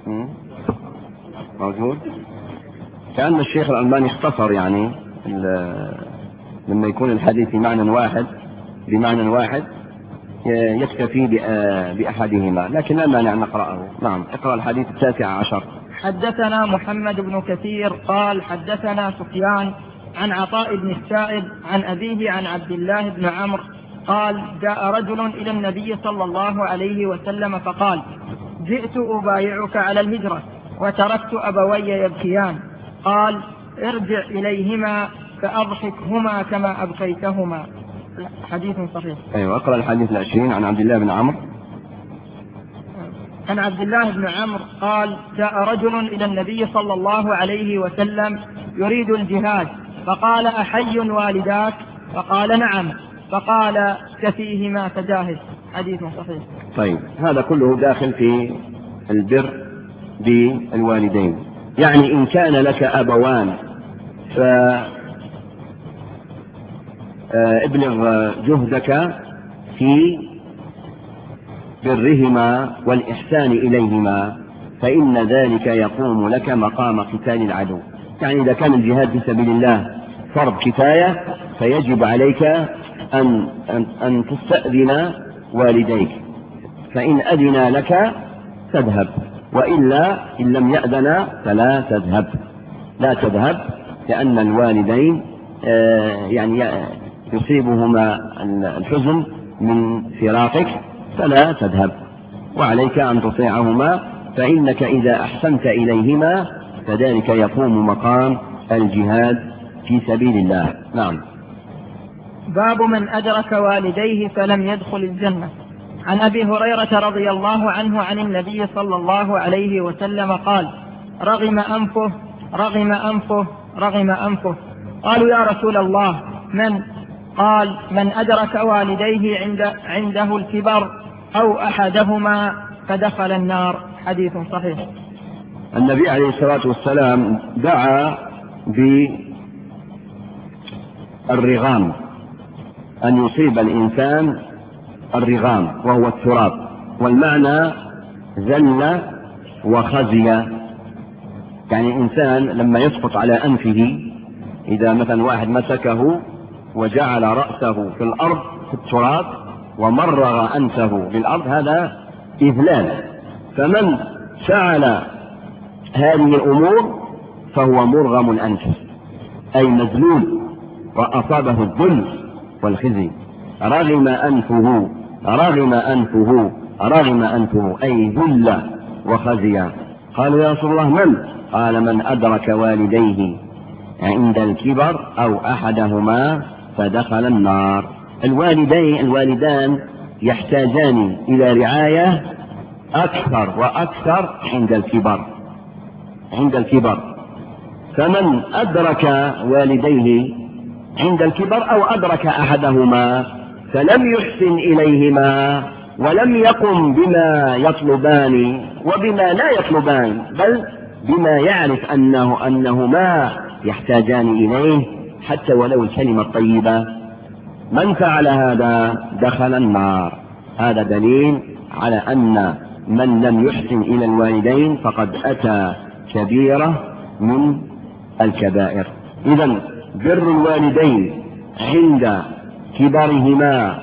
موجود. كأن الشيخ الألباني اختصر يعني لما يكون الحديث بمعنى واحد بمعنى واحد يكتفي بأحدهما، لكن لا مانع نقرأه. نعم، اقرأ الحديث التاسع عشر. حدثنا محمد بن كثير قال حدثنا سفيان عن عطاء بن السائب عن أبيه عن عبد الله بن عمرو قال جاء رجل إلى النبي صلى الله عليه وسلم فقال جئت أبايعك على الهجرة وتركت أبوي يبكيان، قال ارجع إليهما فأضحكهما كما أبكيتهما. حديث صحيح. أيوة، اقرأ الحديث العشرين. عن عبد الله بن عمرو عن عبد الله بن عمرو قال جاء رجل إلى النبي صلى الله عليه وسلم يريد الجهاد فقال أحي والداك؟ فقال نعم، فقال كفيهما فجاهد. حديث صحيح. طيب، هذا كله داخل في البر بالوالدين. يعني إن كان لك أبوان فابلغ جهدك في برهما والإحسان إليهما، فإن ذلك يقوم لك مقام قتال العدو. يعني إذا كان الجهاد في سبيل الله فرض كفاية فيجب عليك أن, أن, أن تستأذن والديك، فإن أذن لك تذهب، وإلا إن لم يأذن فلا تذهب لا تذهب لأن الوالدين يعني يصيبهما الحزن من فراقك فلا تذهب، وعليك أن تطيعهما، فإنك إذا أحسنت إليهما فذلك يقوم مقام الجهاد في سبيل الله. نعم. باب من أدرك والديه فلم يدخل الجنة. عن أبي هريرة رضي الله عنه عن النبي صلى الله عليه وسلم قال رغم أنفه رغم أنفه رغم أنفه قالوا يا رسول الله من؟ قال من أدرك والديه عند عنده الكبر أو أحدهما فدخل النار. حديث صحيح. النبي عليه الصلاة والسلام دعا بالرغام، أن يصيب الإنسان الرغام وهو التراب، والمعنى ذل وخزي، يعني إنسان لما يسقط على أنفه، إذا مثلا واحد مسكه وجعل رأسه في الأرض في التراب ومرغ أنفه بالأرض، هذا إذلال. فمن فعل هذه الأمور فهو مرغم الأنف، أي مذلول وأصابه الذل والخزي. رغم أنفه رغم أنفه رغم أنفه أي ذل وخزي. قالوا يا رسول الله من؟ قال من أدرك والديه عند الكبر أو أحدهما فدخل النار. الوالدين الوالدان يحتاجان إلى رعاية أكثر وأكثر عند الكبر عند الكبر فمن أدرك والديه عند الكبر أو أدرك أحدهما فلم يحسن إليهما ولم يقم بما يطلبان وبما لا يطلبان، بل بما يعرف أنه أنهما يحتاجان إليه حتى ولو الكلمة الطيبة، من فعل هذا دخل النار. هذا دليل على أن من لم يحسن إلى الوالدين فقد أتى كبيرة من الكبائر. إذن بر الوالدين عند كبرهما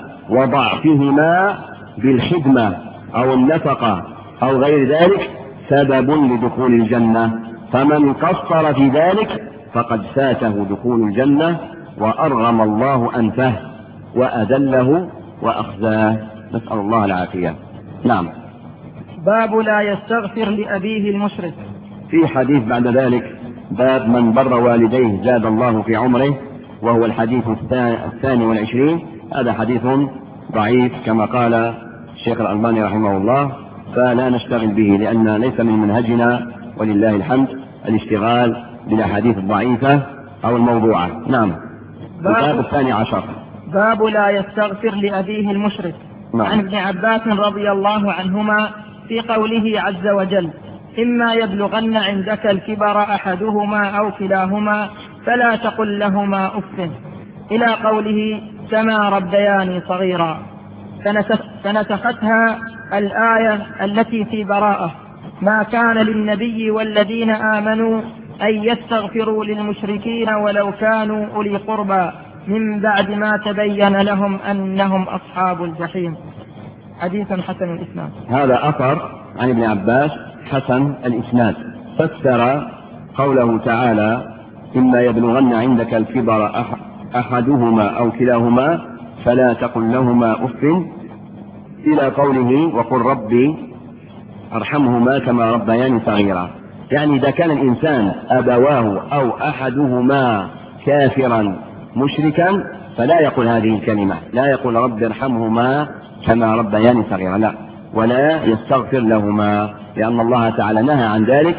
وضعفهما بالخدمة أو النفقة أو غير ذلك سبب لدخول الجنة، فمن قصر في ذلك فقد فاته دخول الجنة وأرغم الله أنفه وأذله وأخزاه، نسأل الله العافية. نعم. باب لا يستغفر لأبيه المشرك. في حديث بعد ذلك باب من بر والديه زاد الله في عمره، وهو الحديث الثاني والعشرين. هذا حديث ضعيف كما قال الشيخ الألباني رحمه الله، فلا نشتغل به لأن ليس من منهجنا ولله الحمد الاشتغال بالأحاديث الضعيفة أو الموضوعة. نعم. الباب الثاني عشر باب لا يستغفر لأبيه المشرك. نعم. عن ابن عباس رضي الله عنهما في قوله عز وجل إما يبلغن عندك الكبر أحدهما أو كلاهما فلا تقل لهما أف، إلى قوله كما ربياني صغيرا، فنسختها الآية التي في براءة ما كان للنبي والذين آمنوا أن يستغفروا للمشركين ولو كانوا أولي قربى من بعد ما تبين لهم أنهم أصحاب الجحيم. حديث حسن الإسناد. هذا أثر عن ابن عباس حسن الإسناد. فسر قوله تعالى إما يبلغن عندك الكبر أحدهما أو كلاهما فلا تقل لهما أف إلى قوله وقل ربي أرحمهما كما ربياني صغيرا. يعني إذا كان الإنسان أبواه أو أحدهما كافرا مشركا فلا يقول هذه الكلمة، لا يقول رب ارحمهما كما ربياني صغيرا، لا، ولا يستغفر لهما، لأن الله تعالى نهى عن ذلك.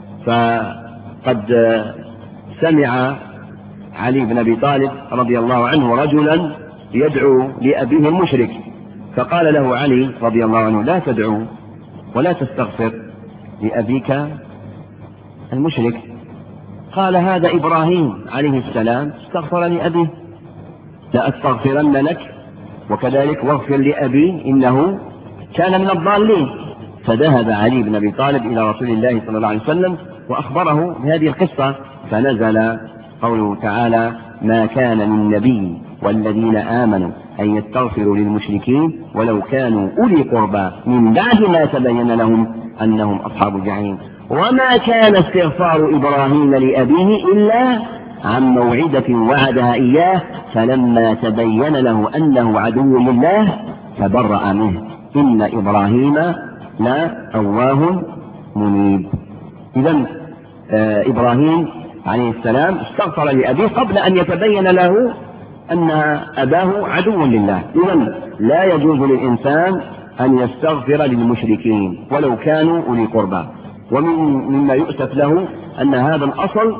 فقد سمع علي بن أبي طالب رضي الله عنه رجلا يدعو لأبيه المشرك، فقال له علي رضي الله عنه لا تدعو ولا تستغفر لأبيك المشرك. قال هذا إبراهيم عليه السلام استغفر لأبيه، لأستغفرن لك وكذلك واغفر لأبي إنه كان من الضالين. فذهب علي بن أبي طالب إلى رسول الله صلى الله عليه وسلم وأخبره بهذه القصة، فنزل قوله تعالى ما كان للنبي والذين آمنوا أن يستغفروا للمشركين ولو كانوا أولي قربى من بعد ما تبين لهم أنهم أصحاب الجحيم. وما كان استغفار إبراهيم لأبيه إلا عن موعدة وعدها إياه فلما تبين له أنه عدو لله فبرأ منه إن إبراهيم لا أواه منيب. إذن آه إبراهيم عليه السلام استغفر لأبيه قبل أن يتبين له أن أباه عدو لله. إذن لا يجوز للإنسان أن يستغفر للمشركين ولو كانوا أولي قربى. ومما يؤسف له أن هذا الأصل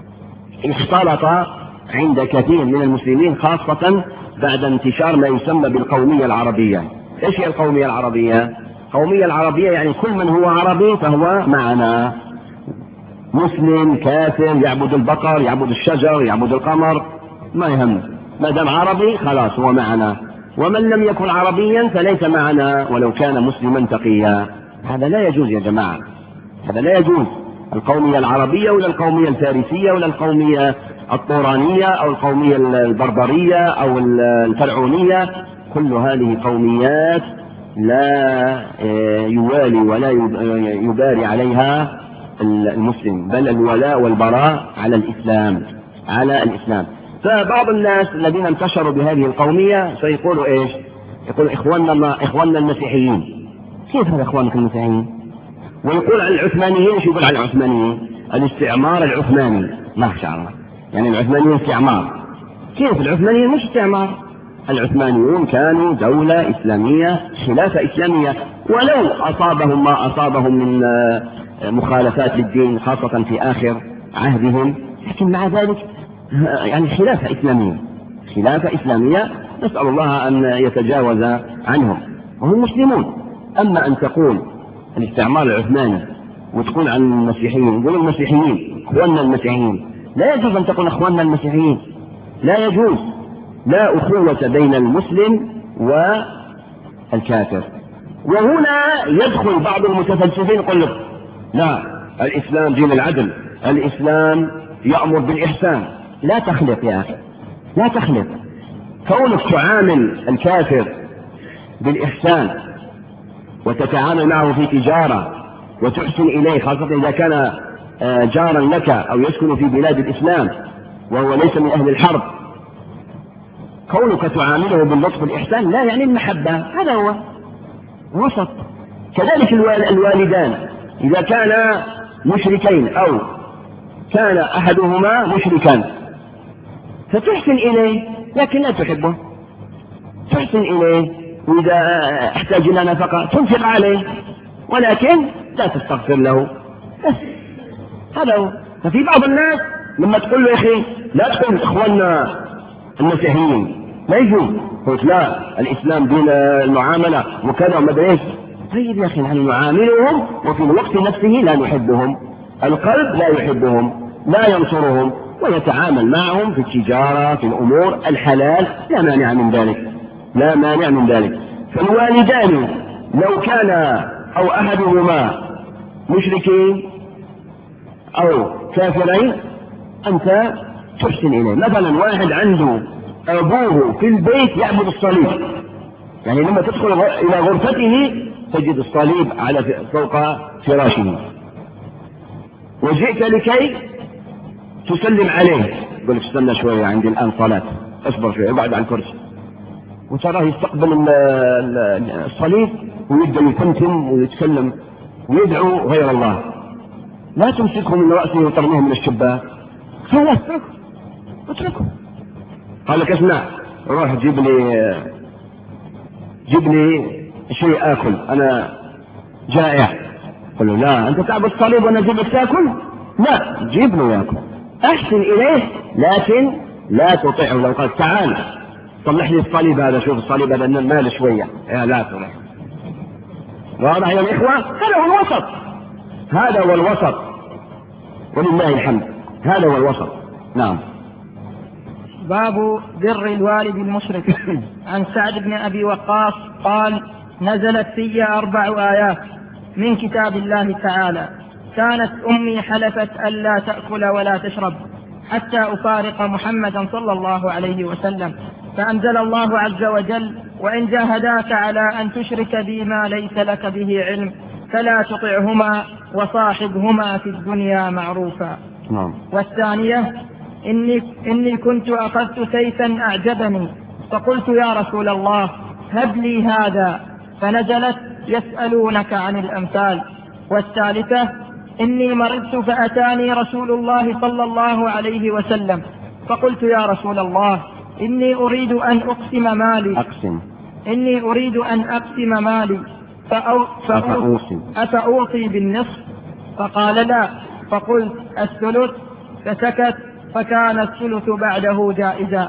اختلط عند كثير من المسلمين خاصة بعد انتشار ما يسمى بالقومية العربية. إيش هي القومية العربية؟ القومية العربية يعني كل من هو عربي فهو معنا، مسلم كافر يعبد البقر يعبد الشجر يعبد القمر ما يهم، ما دام عربي خلاص هو معنا، ومن لم يكن عربيا فليس معنا ولو كان مسلما تقيا. هذا لا يجوز يا جماعة، هذا لا يجوز. القومية العربية ولا القومية الفارسية ولا القومية الطورانية أو القومية البربرية أو الفرعونية، كل هذه قوميات لا يوالي ولا يباري عليها المسلم، بل الولاء والبراء على الإسلام، على الإسلام. فبعض الناس الذين انتشروا بهذه القومية سيقولوا إيش؟ يقول إخواننا إخواننا المسيحيين. كيف هذا إخوانك المسيحيين؟ ويقول عن العثمانيين، شو يقول عن العثمانيين؟ الاستعمار العثماني. ما شاء الله، يعني العثمانيين استعمار. كيف العثمانيين مش استعمار؟ العثمانيون كانوا دولة إسلامية خلافة إسلامية، ولو أصابهم ما أصابهم من مخالفات للدين خاصة في آخر عهدهم، لكن مع ذلك يعني خلافة إسلامية، خلافة إسلامية نسأل الله أن يتجاوز عنهم وهم مسلمون. أما أن تقول الاستعمار العثماني وتقول عن المسيحيين، يقولوا المسيحيين اخواننا المسيحيين، لا يجوز ان تقول اخواننا المسيحيين، لا يجوز، لا اخوة بين المسلم والكافر. وهنا يدخل بعض المتفلسفين يقول لك لا الاسلام دين العدل، الاسلام يأمر بالاحسان. لا تخلط يا اخي، لا تخلط. كونك تعامل الكافر بالاحسان وتتعامل معه في تجارة وتحسن إليه، خاصة إذا كان جارا لك أو يسكن في بلاد الإسلام وهو ليس من أهل الحرب، كونك تعامله باللطف والإحسان لا يعني المحبة، هذا هو وسط. كذلك الوالدان إذا كانا مشركين أو كان أحدهما مشركا فتحسن إليه لكن لا تحبه، تحسن إليه، وإذا احتاج إلى نفقة تنفق عليه ولكن لا تستغفر له، بس هذا هو. ففي بعض الناس لما تقول له يا أخي لا تقول إخواننا المسيحيين، لا يجوز، قلت لا الإسلام دين المعاملة وكذا وما أدري إيش. طيب يا أخي نحن نعاملهم وفي الوقت نفسه لا نحبهم، القلب لا يحبهم لا ينصرهم، ويتعامل معهم في التجارة في الأمور الحلال، لا مانع من ذلك، لا مانع من ذلك. فالوالدان لو كان أو أحدهما مشركين أو كافرين أنت تحسن إليه. مثلا واحد عنده أبوه في البيت يعبد الصليب، يعني لما تدخل إلى غرفته تجد الصليب على فوق فراشه، وجئت لكي تسلم عليه، يقول لك استنى شوية عندي الآن صلاة، اصبر شوية، اقعد على الكرسي، وتراه يستقبل الصليب ويبدأ يتمتم ويتكلم ويدعو غير الله. لا تمسكه من رأسه وترميه من الشباك، خلاص اتركه اتركه. قال لك اسمع، روح جيب لي جيب لي شيء آكل، أنا جائع. قل له لا، أنت تعبد الصليب وأنا أجيب لك تأكل؟ لا، جيب له يأكل، أحسن إليه، لكن لا تطيعه. لو قال تعال صلح لي الصليب هذا، شوف الصليب هذا مال شوية، يا لا تطيع. واضح يا الإخوة؟ هذا هو الوسط، هذا هو الوسط، ولله الحمد، هذا هو الوسط. نعم. باب بر الوالد المشرك. عن سعد بن أبي وقاص قال: نزلت في أربع آيات من كتاب الله تعالى: كانت أمي حلفت ألا تأكل ولا تشرب حتى أفارق محمدا صلى الله عليه وسلم، فأنزل الله عز وجل: وإن جاهداك على أن تشرك بي ما ليس لك به علم فلا تطعهما وصاحبهما في الدنيا معروفا. نعم. والثانية: إني, إني كنت أخذت سيفا أعجبني فقلت يا رسول الله هب لي هذا، فنزلت: يسألونك عن الأمثال. والثالثة: إني مرضت فأتاني رسول الله صلى الله عليه وسلم فقلت يا رسول الله إني أريد أن أقسم مالي أقسم إني أريد أن أقسم مالي فأو فأوصي أفأوصي بالنصف؟ فقال لا، فقلت الثلث، فسكت، فكان الثلث بعده جائزا.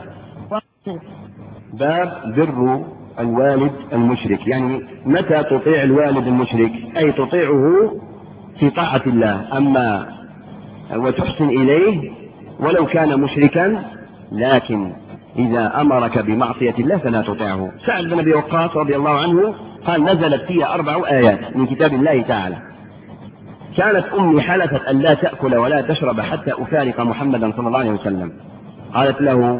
باب بر الوالد المشرك، يعني متى تطيع الوالد المشرك؟ أي تطيعه في طاعة الله، أما وتحسن إليه ولو كان مشركا، لكن إذا أمرك بمعصية الله فلا تطيعه. سعد بن أبي وقاص رضي الله عنه قال: نزلت في أربع آيات من كتاب الله تعالى: كانت أمي حلفت أن لا تأكل ولا تشرب حتى أفارق محمدا صلى الله عليه وسلم. قالت له: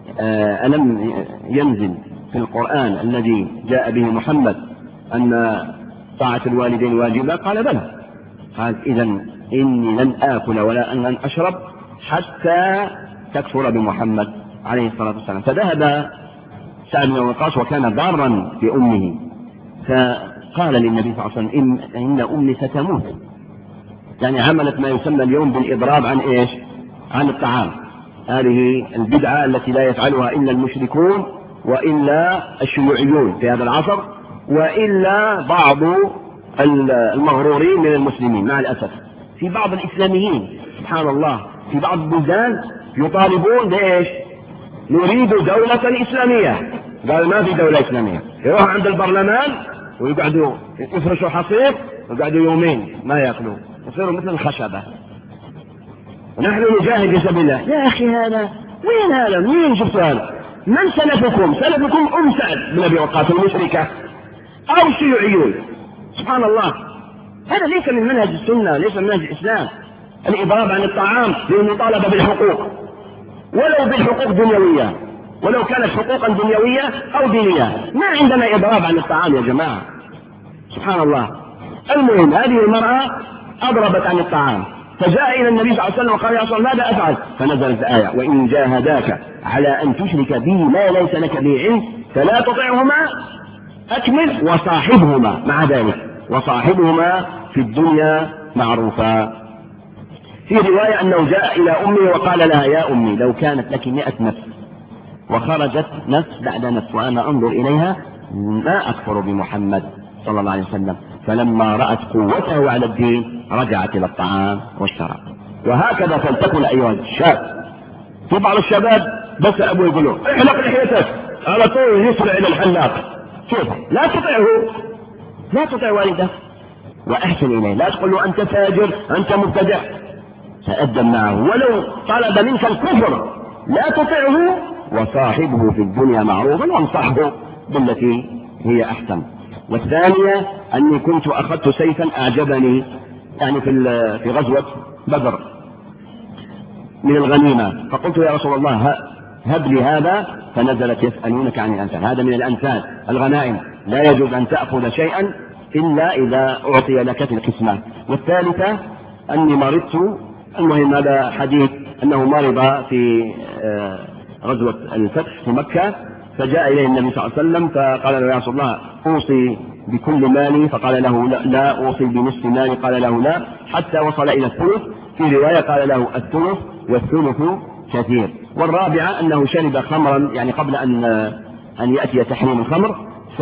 ألم ينزل في القرآن الذي جاء به محمد أن طاعة الوالدين واجبة؟ قال: بلى. قالت: إذن إني لن آكل ولا أن أشرب حتى تكفر بمحمد عليه الصلاة والسلام. فذهب سعد بن وقاص وكان ضارا بأمه، فقال للنبي صلى الله عليه وسلم: إن أمي ستموت. يعني عملت ما يسمى اليوم بالإضراب عن إيش؟ عن الطعام. هذه البدعة التي لا يفعلها إلا المشركون وإلا الشيوعيون في هذا العصر، وإلا بعض المغرورين من المسلمين مع الأسف. في بعض الإسلاميين سبحان الله في بعض البلدان يطالبون بإيش؟ نريد دولة إسلامية. قال: ما في دولة إسلامية. يروح عند البرلمان ويقعدوا يفرشوا حصير ويقعدوا يومين ما يأكلوا، يصيروا مثل الخشبة. ونحن نجاهد في سبيل الله. يا أخي هذا وين هذا؟ مين شفت هذا؟ من سلفكم؟ سلفكم أم سعد بن أبي وقاص المشركة أو الشيوعيون. سبحان الله، هذا ليس من منهج السنة، ليس من منهج الإسلام. الإضراب عن الطعام للمطالبة بالحقوق، ولو بالحقوق دنيوية، ولو كانت حقوقا دنيوية أو دينية. ما عندنا إضراب عن الطعام يا جماعة، سبحان الله. المهم هذه المرأة أضربت عن الطعام، فجاء إلى النبي صلى الله عليه وسلم وقال: يا رسول الله ماذا أفعل؟ فنزلت الآية: وإن جاهداك على أن تشرك بي ما ليس لك به علم فلا تطعهما، أكمل، وصاحبهما مع ذلك، وصاحبهما في الدنيا معروفا. في رواية أنه جاء إلى أمي وقال لها: يا أمي لو كانت لك مئة نفس وخرجت نفس بعد نفس وأنا أنظر إليها ما أكفر بمحمد صلى الله عليه وسلم. فلما رأت قوته على الدين رجعت إلى الطعام والشراب. وهكذا فلتكن أيها الشاب. في بعض الشباب بس أبوه يقول له: احلق لحيتك، على طول يسرع إلى الحلاق. كيف؟ لا تطيعه، لا تطيع والده، وأحسن إليه. لا تقول له أنت فاجر، أنت مبتدع، تأدب معه ولو طلب منك الكفر. لا تطيعه، وصاحبه في الدنيا معروفا، وانصحه بالتي هي أحسن. والثانية: أني كنت أخذت سيفا أعجبني يعني في في غزوة بدر من الغنيمة، فقلت يا رسول الله هب لي هذا، فنزلت يسألونك عن الأنفال. هذا من الأنفال الغنائم، لا يجوز أن تأخذ شيئا إلا إذا أعطي لك في القسمة. والثالثة أني مرضت، المهم هذا حديث أنه مرض في غزوة الفتح في مكة، فجاء إليه النبي صلى الله عليه وسلم فقال له يا رسول الله أوصي بكل مالي، فقال له لا, لا أوصي بنصف مالي، قال له لا، حتى وصل إلى الثلث. في رواية قال له الثلث والثلث كثير. والرابعة أنه شرب خمرا يعني قبل أن أن يأتي تحريم الخمر،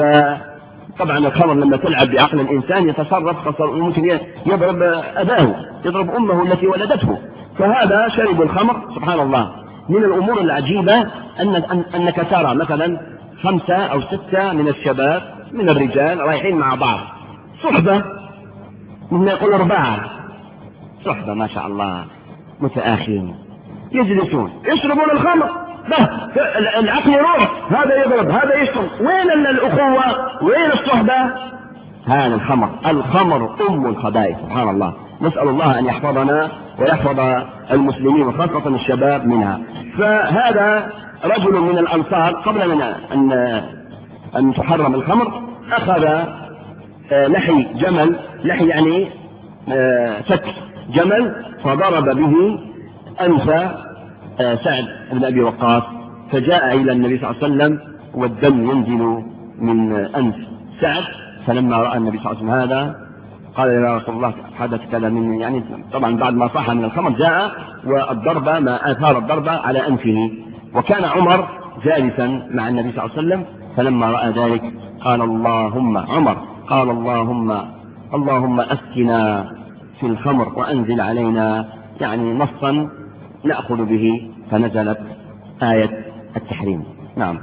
فطبعا الخمر لما تلعب بعقل الإنسان يتصرف خسر، ممكن يضرب أباه، يضرب أمه التي ولدته. فهذا شرب الخمر سبحان الله. من الأمور العجيبة أن أنك ترى مثلا خمسة أو ستة من الشباب من الرجال رايحين مع بعض صحبة، من يقول أربعة صحبة ما شاء الله متآخين، يجلسون يشربون الخمر، العقل يروح، هذا يضرب هذا يشرب، وين الأخوة وين الصحبة؟ هذا الخمر. الخمر أم الخبائث سبحان الله. نسأل الله أن يحفظنا ويحفظ المسلمين وخاصة الشباب منها. فهذا رجل من الأنصار قبل من أن أن تحرم الخمر أخذ لحي جمل، لحي يعني فك جمل، فضرب به أنف سعد بن أبي وقاص، فجاء إلى النبي صلى الله عليه وسلم والدم ينزل من أنف سعد. فلما رأى النبي صلى الله عليه وسلم هذا قال يا رسول الله حدث كذا من، يعني طبعا بعد ما صح من الخمر جاء والضربة ما آثار الضربة على أنفه. وكان عمر جالسا مع النبي صلى الله عليه وسلم، فلما رأى ذلك قال اللهم عمر قال اللهم اللهم أسكنا في الخمر وأنزل علينا يعني نصا نأخذ به، فنزلت آية التحريم. نعم.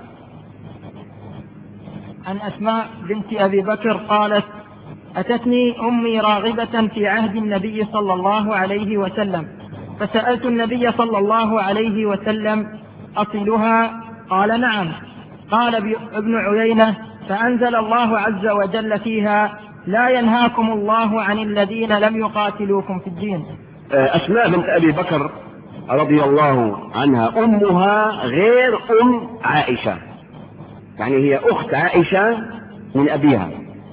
عن أسماء بنت أبي بكر قالت أتتني أمي راغبة في عهد النبي صلى الله عليه وسلم، فسألت النبي صلى الله عليه وسلم أصلها؟ قال نعم. قال ابن عيينة فأنزل الله عز وجل فيها لا ينهاكم الله عن الذين لم يقاتلوكم في الدين. أسماء بنت أبي بكر رضي الله عنها أمها غير أم عائشة، يعني هي أخت عائشة من أبيها.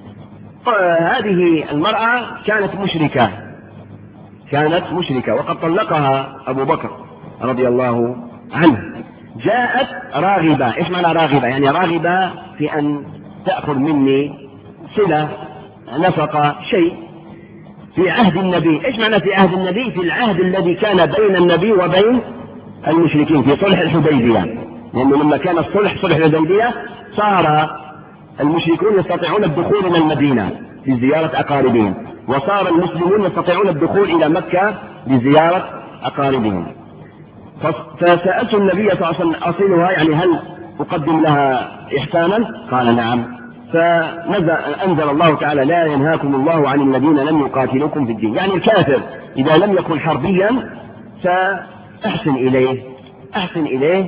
هذه المرأة كانت مشركة كانت مشركة وقد طلقها أبو بكر رضي الله عنه. جاءت راغبة. إيش معنى راغبة؟ يعني راغبة في أن تأخذ مني صلة نفقة شيء في عهد النبي. إيش معنى في عهد النبي؟ في العهد الذي كان بين النبي وبين المشركين في صلح الحديبية، لأنه لما كان الصلح صلح الحديبية صار المشركون يستطيعون الدخول إلى المدينة لزيارة أقاربهم، وصار المسلمون يستطيعون الدخول إلى مكة لزيارة أقاربهم. فسألت النبي صلى الله عليه وسلم أصلها يعني هل أقدم لها إحسانا؟ قال نعم. فنزل أنزل الله تعالى لا ينهاكم الله عن الذين لم يقاتلوكم في الدين، يعني الكافر إذا لم يكن حربيا فأحسن إليه أحسن إليه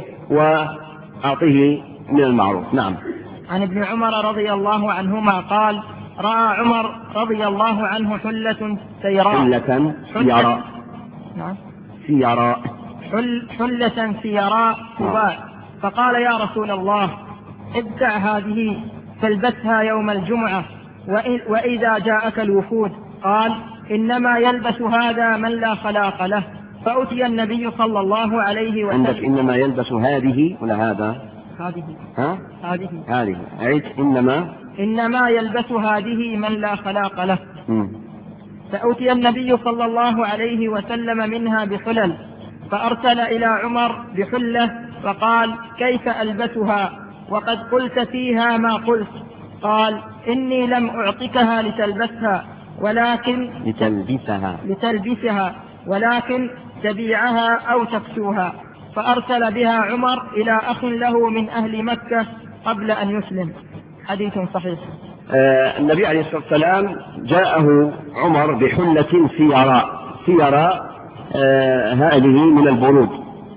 وأعطيه من المعروف. نعم. عن ابن عمر رضي الله عنهما قال رأى عمر رضي الله عنه حلة سيراء حلة سيراء نعم سيراء حل حلة سيراء تباع، فقال يا رسول الله ابتع هذه فالبسها يوم الجمعة وإذا جاءك الوفود. قال إنما يلبس هذا من لا خلاق له. فأتي النبي صلى الله عليه وسلم. عندك إنما يلبس هذه ولا هذا؟ هذه ها؟ هذه هذه عيد إنما إنما يلبس هذه من لا خلاق له. م. فأتي النبي صلى الله عليه وسلم منها بحلل، فأرسل إلى عمر بحلة فقال كيف ألبسها وقد قلت فيها ما قلت؟ قال إني لم أعطكها لتلبسها ولكن لتلبسها لتلبسها ولكن تبيعها أو تكسوها. فأرسل بها عمر إلى أخ له من أهل مكة قبل أن يسلم. حديث صحيح. آه النبي عليه الصلاة والسلام جاءه عمر بحلة سيراء. سيراء آه هذه من البرود،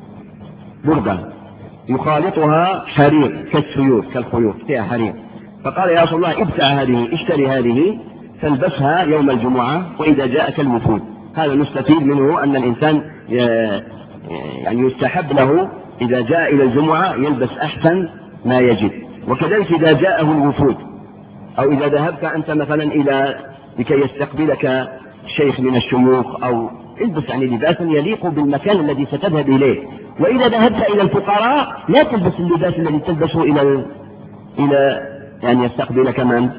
بردة يخالطها حرير كالسيوف كالخيوط فيها حرير. فقال يا رسول الله ابتع هذه اشتري هذه تلبسها يوم الجمعة وإذا جاءك الوفود. هذا نستفيد منه أن الإنسان يعني يستحب له إذا جاء إلى الجمعة يلبس أحسن ما يجب. وكذلك إذا جاءه الوفود أو إذا ذهبت أنت مثلا إلى لكي يستقبلك شيخ من الشيوخ أو البس يعني لباسا يليق بالمكان الذي ستذهب إليه. وإذا ذهبت إلى الفقراء لا تلبس اللباس الذي تلبسه إلى إلى يعني يستقبلك من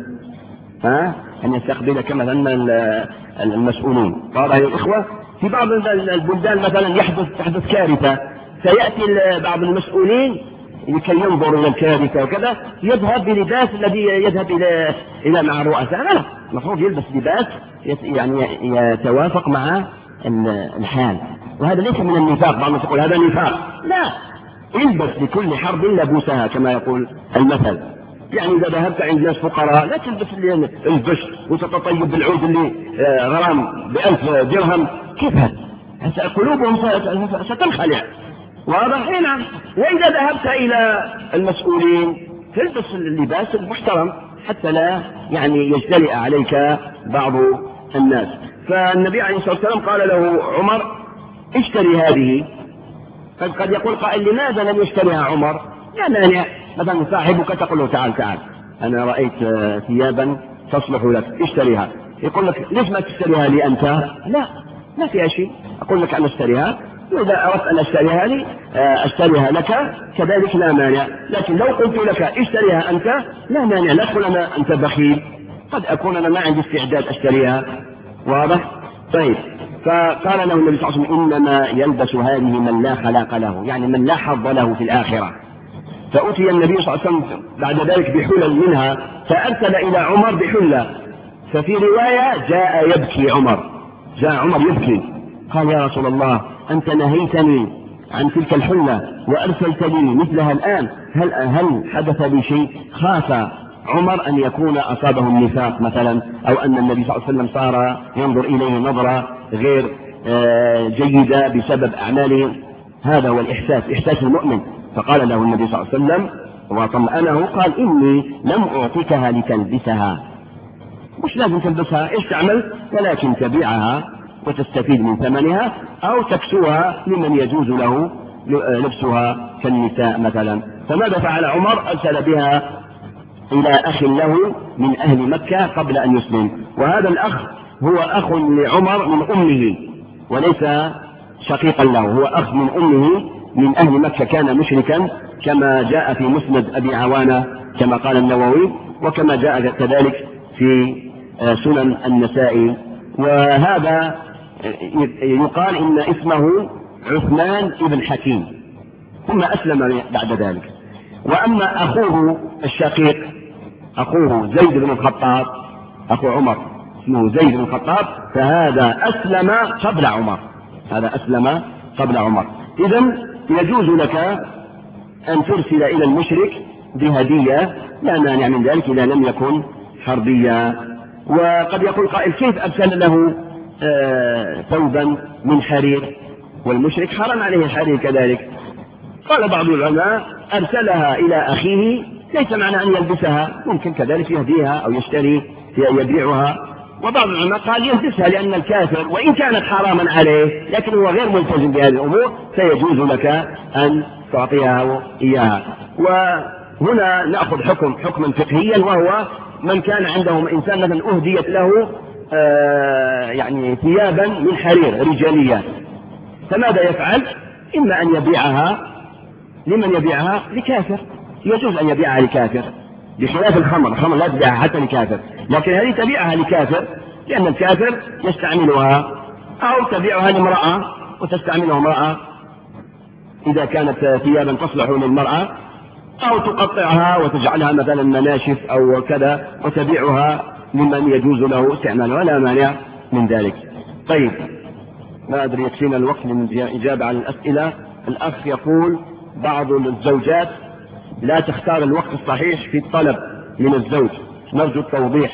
ها أن يستقبلك مثلا المسؤولون. طبعا يا الإخوة في بعض البلدان مثلا يحدث تحدث كارثة، فيأتي بعض المسؤولين لكي ينظر إلى الكارثة وكذا يذهب بلباس الذي يذهب إلى إلى مع الرؤساء. لا، المفروض يلبس لباس يعني يتوافق مع الحال. وهذا ليس من النفاق، بعض الناس يقول هذا نفاق. لا، البس لكل حرب لبوسها كما يقول المثل. يعني إذا ذهبت عند ناس فقراء لا تلبس البش وتتطيب بالعود اللي غرام بألف درهم. كيف هذا؟ قلوبهم ستنخلع. واضح؟ نعم. وإذا ذهبت إلى المسؤولين تلبس اللباس المحترم حتى لا يعني يجترئ عليك بعض الناس. فالنبي عليه الصلاة والسلام قال له عمر اشتري هذه. قد يقول قائل لماذا لم يشتريها عمر؟ لا مانع، مثلا صاحبك تقول له تعال تعال أنا رأيت ثيابا تصلح لك اشتريها، يقول لك ليش ما تشتريها لي أنت؟ لا، ما فيها شيء، أقول لك أنا اشتريها، وإذا أردت أن أشتريها لي أشتريها لك كذلك لا مانع. لكن لو قلت لك اشتريها أنت لا مانع، لا تقول أنا أنت بخيل، قد أكون أنا ما عندي استعداد أشتريها. واضح؟ طيب. فقال له النبي صلى الله عليه وسلم إنما يلبس هذه من لا خلاق له، يعني من لا حظ له في الآخرة. فأتي النبي صلى الله عليه وسلم بعد ذلك بحلل منها، فأرسل إلى عمر بحلة. ففي رواية جاء يبكي عمر، جاء عمر يبكي، قال يا رسول الله أنت نهيتني عن تلك الحلة وأرسلت لي مثلها الآن، هل, هل حدث لي شيء؟ خاف عمر أن يكون أصابه النفاق مثلا، أو أن النبي صلى الله عليه وسلم صار ينظر إليه نظرة غير جيدة بسبب أعماله. هذا هو الإحساس، إحساس المؤمن. فقال له النبي صلى الله عليه وسلم وطمأنه، قال إني لم أعطيكها لتلبسها، مش لازم تلبسها، إيش تعمل؟ ولكن تبيعها وتستفيد من ثمنها أو تكسوها لمن يجوز له لبسها كالنساء مثلا. فماذا فعل عمر؟ أرسل بها إلى أخ له من أهل مكة قبل أن يسلم. وهذا الأخ هو أخ لعمر من أمه وليس شقيقا له، هو أخ من أمه من أهل مكة، كان مشركا كما جاء في مسند أبي عوانة كما قال النووي، وكما جاء كذلك في سنن النسائي. وهذا يقال إن اسمه عثمان بن حكيم، ثم أسلم بعد ذلك. وأما أخوه الشقيق أخوه زيد بن الخطاب، أخو عمر اسمه زيد بن الخطاب، فهذا أسلم قبل عمر، هذا أسلم قبل عمر. إذن يجوز لك أن ترسل إلى المشرك بهدية، لا مانع من ذلك إذا لم يكن حربيا. وقد يقول قائل كيف أرسل له آه ثوبا من حرير والمشرك حرم عليه الحرير كذلك؟ قال بعض العلماء أرسلها إلى أخيه ليس معنى أن يلبسها، ممكن كذلك يهديها أو يشتري يبيعها. وبعض العلماء قال يلبسها لأن الكافر وإن كانت حراما عليه لكن هو غير ملتزم بهذه الأمور فيجوز لك أن تعطيها إياها. وهنا نأخذ حكم حكما فقهيا، وهو من كان عندهم إنسان مثلا أهديت له آه يعني ثيابا من حرير رجالية، فماذا يفعل؟ إما أن يبيعها لمن يبيعها لكافر، يجوز أن يبيعها لكافر، بخلاف الخمر، الخمر لا تبيعها حتى لكافر، لكن هذه تبيعها لكافر لأن الكافر يستعملها، أو تبيعها لامرأة وتستعملها امرأة إذا كانت ثيابا تصلح للمرأة، أو تقطعها وتجعلها مثلا مناشف أو كذا وتبيعها لمن يجوز له استعمالها، ولا مانع من ذلك. طيب، ما أدري يكفينا الوقت من إجابة على الأسئلة. الأخ يقول بعض الزوجات لا تختار الوقت الصحيح في الطلب من الزوج، نرجو التوضيح.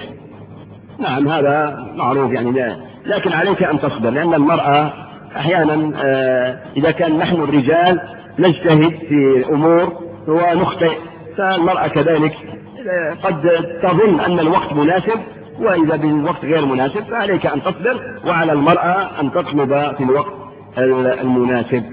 نعم هذا معروف يعني لا. لكن عليك أن تصبر، لأن المرأة أحيانا إذا كان نحن الرجال نجتهد في أمور ونخطئ، فالمرأة كذلك قد تظن أن الوقت مناسب وإذا بالوقت غير مناسب فعليك أن تصبر، وعلى المرأة أن تطلب في الوقت المناسب.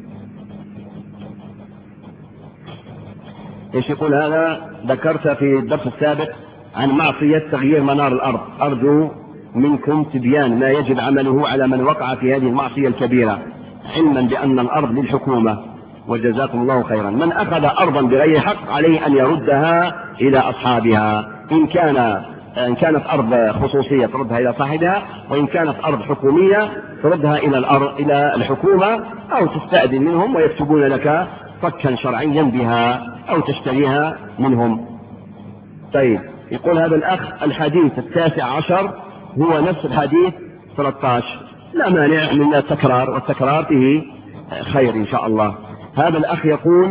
ايش يقول هذا؟ ذكرت في الدرس السابق عن معصية تغيير منار الأرض، أرجو منكم تبيان ما يجب عمله على من وقع في هذه المعصية الكبيرة، علما بأن الأرض للحكومة، وجزاكم الله خيرا. من أخذ أرضا بغير حق عليه أن يردها إلى أصحابها، إن كان إن كانت أرض خصوصية تردها إلى صاحبها، وإن كانت أرض حكومية تردها إلى الأرض إلى الحكومة، أو تستأذن منهم ويكتبون لك فكا شرعيا بها، أو تشتريها منهم. طيب، يقول هذا الأخ الحديث التاسع عشر هو نفس الحديث ثلاثة عشر، لا مانع من التكرار، والتكرار فيه خير إن شاء الله. هذا الأخ يقول: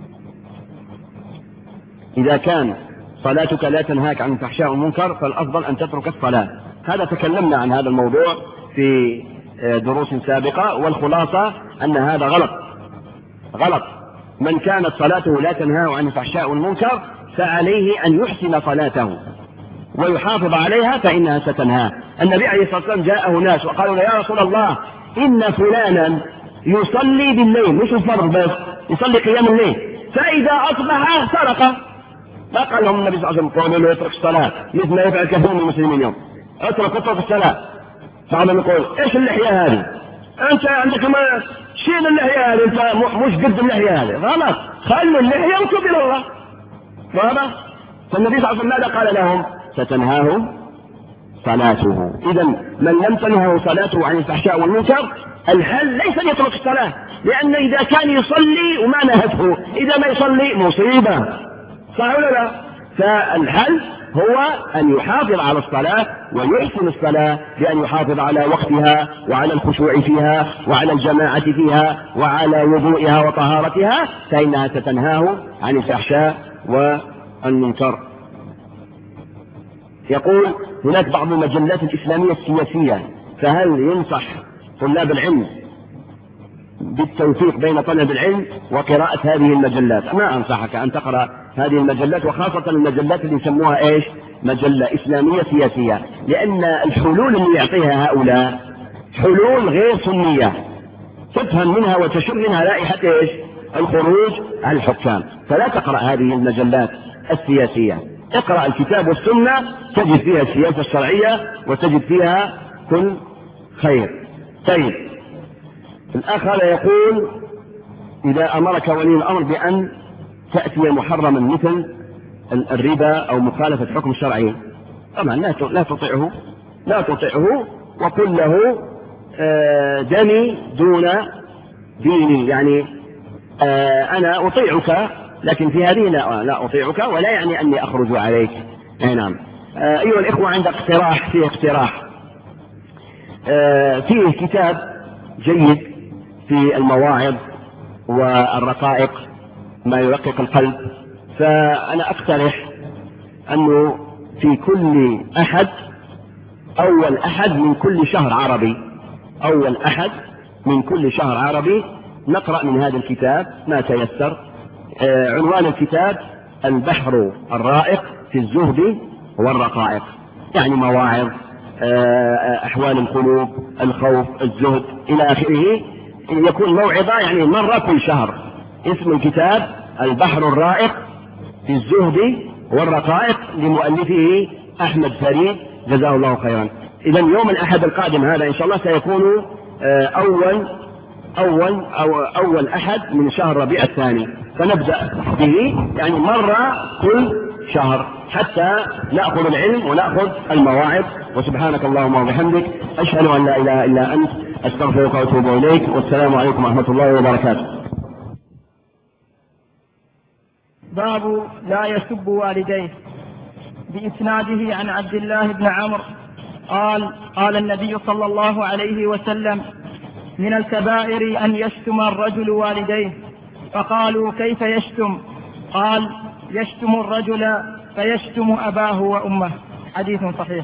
إذا كان صلاتك لا تنهاك عن الفحشاء والمنكر فالأفضل أن تترك الصلاة. هذا تكلمنا عن هذا الموضوع في دروس سابقة، والخلاصة أن هذا غلط غلط. من كانت صلاته لا تنهاه عن الفحشاء والمنكر فعليه أن يحسن صلاته ويحافظ عليها، فإنها ستنهاه. النبي عليه الصلاة والسلام جاءه ناس وقالوا له: يا رسول الله، إن فلانا يصلي بالليل، مش الفرض بس، يصلي قيام الليل، فإذا أصبح سرق. ما قال لهم النبي صلى الله عليه وسلم: قولوا له اترك الصلاة، مثل ما يفعل كثير من المسلمين اليوم، اترك اترك الصلاة. بعضهم يقول: ايش اللحية هذه؟ انت عندك ما شيل اللحية هذه، انت مش قد اللحية هذه. غلط، خلوا اللحية وتوب الى الله. واضح؟ فالنبي صلى الله عليه وسلم ماذا قال لهم؟ ستنهاه صلاته. اذا من لم تنهه صلاته عن الفحشاء والمنكر، الحل ليس ان يترك الصلاة، لان اذا كان يصلي وما نهته، اذا ما يصلي مصيبة، صح ولا لا؟ فالحل هو أن يحافظ على الصلاة ويحسن الصلاة، بأن يحافظ على وقتها وعلى الخشوع فيها وعلى الجماعة فيها وعلى وضوئها وطهارتها، فإنها ستنهاه عن الفحشاء والمنكر. يقول: هناك بعض المجلات الإسلامية السياسية، فهل ينصح طلاب العلم بالتوفيق بين طلب العلم وقراءة هذه المجلات؟ ما أنصحك أن تقرأ هذه المجلات، وخاصة المجلات اللي يسموها إيش؟ مجلة إسلامية سياسية، لأن الحلول اللي يعطيها هؤلاء حلول غير سنية، تفهم منها وتشم منها رائحة إيش؟ الخروج على الحكام. فلا تقرأ هذه المجلات السياسية، اقرأ الكتاب والسنة، تجد فيها السياسة الشرعية وتجد فيها كل خير. طيب، الأخ هذا يقول: إذا أمرك ولي الأمر بأن تأتي محرما مثل الربا أو مخالفة حكم شرعي، طبعا لا تطيعه لا تطيعه وقل له: دمي دون ديني، يعني أنا أطيعك، لكن في هذه لا, لا أطيعك، ولا يعني أني أخرج عليك. نعم. أيها الإخوة، عند اقتراح فيه اقتراح فيه كتاب جيد في المواعظ والرقائق، ما يرقق القلب، فأنا أقترح أنه في كل أحد أول أحد من كل شهر عربي أول أحد من كل شهر عربي نقرأ من هذا الكتاب ما تيسر. آه عنوان الكتاب: البحر الرائق في الزهد والرقائق، يعني مواعظ، آه أحوال القلوب، الخوف، الزهد إلى آخره، يكون موعظة يعني مرة كل شهر. اسم الكتاب البحر الرائق في الزهد والرقائق، لمؤلفه أحمد فريد جزاه الله خيرا. إذا يوم الأحد القادم هذا إن شاء الله سيكون أول أول أو أول أحد من شهر ربيع الثاني، فنبدأ به يعني مرة كل شهر حتى نأخذ العلم ونأخذ المواعظ. وسبحانك اللهم وبحمدك، أشهد أن لا إله إلا أنت، أستغفرك وأتوب إليك، والسلام عليكم ورحمة الله وبركاته. باب لا يسب والديه، بإسناده عن عبد الله بن عمرو قال: قال النبي صلى الله عليه وسلم: من الكبائر أن يشتم الرجل والديه. فقالوا: كيف يشتم؟ قال: يشتم الرجل فيشتم أباه وأمه. حديث صحيح.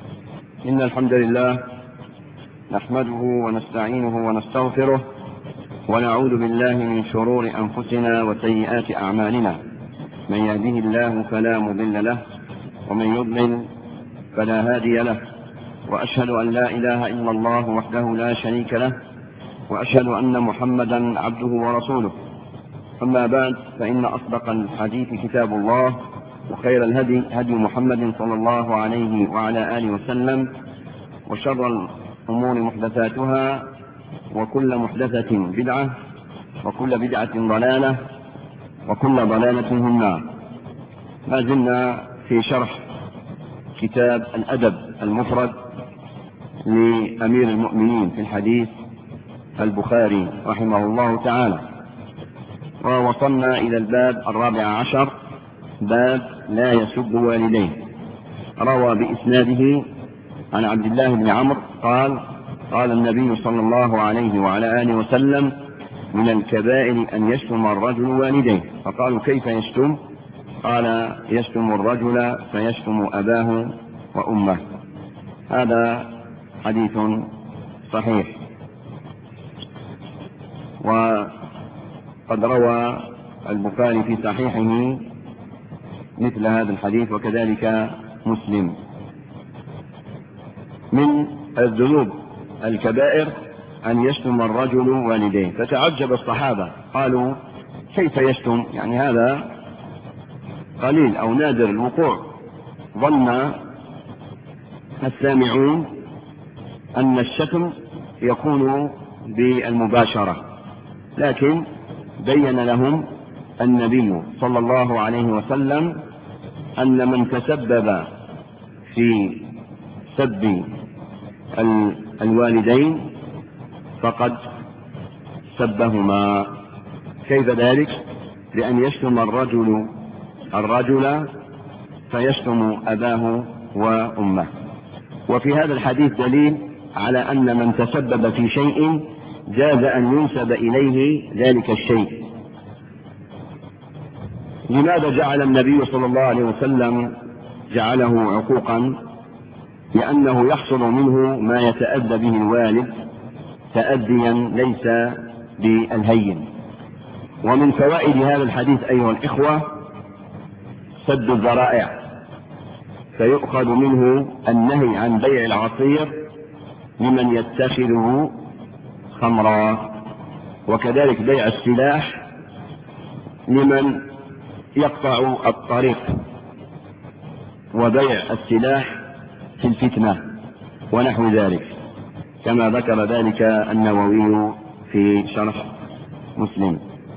إن الحمد لله نحمده ونستعينه ونستغفره ونعوذ بالله من شرور أنفسنا وسيئات أعمالنا، من يهده الله فلا مضل له ومن يضلل فلا هادي له، وأشهد أن لا إله إلا الله وحده لا شريك له، وأشهد أن محمدا عبده ورسوله. أما بعد، فإن أصدق الحديث كتاب الله، وخير الهدي هدي محمد صلى الله عليه وعلى آله وسلم، وشر الأمور محدثاتها، وكل محدثة بدعة، وكل بدعة ضلالة، وكل ضلالة في النار. ما زلنا في شرح كتاب الأدب المفرد لأمير المؤمنين في الحديث البخاري رحمه الله تعالى، ووصلنا إلى الباب الرابع عشر، باب لا يسب والديه. روى بإسناده عن عبد الله بن عمرو قال: قال النبي صلى الله عليه وعلى آله وسلم: من الكبائر أن يشتم الرجل والديه. فقالوا: كيف يشتم؟ قال: يشتم الرجل فيشتم أباه وأمه. هذا حديث صحيح. وقد روى البخاري في صحيحه مثل هذا الحديث، وكذلك مسلم. من الذنوب الكبائر أن يشتم الرجل والديه، فتعجب الصحابة قالوا: كيف يشتم؟ يعني هذا قليل أو نادر الوقوع. ظن السامعون أن الشتم يكون بالمباشرة، لكن بين لهم النبي صلى الله عليه وسلم أن من تسبب في سب الوالدين فقد سبهما. كيف ذلك؟ لأن يشتم الرجل الرجل فيشتم أباه وأمه. وفي هذا الحديث دليل على أن من تسبب في شيء جاز أن ينسب إليه ذلك الشيء. لماذا جعل النبي صلى الله عليه وسلم جعله عقوقا؟ لأنه يحصل منه ما يتأذى به الوالد تأذيا ليس بالهين. ومن فوائد هذا الحديث أيها الإخوة سد الذرائع، فيؤخذ منه النهي عن بيع العصير لمن يتخذه خمرا، وكذلك بيع السلاح لمن يقطع الطريق، وبيع السلاح في الفتنة ونحو ذلك، كما ذكر ذلك النووي في شرح مسلم.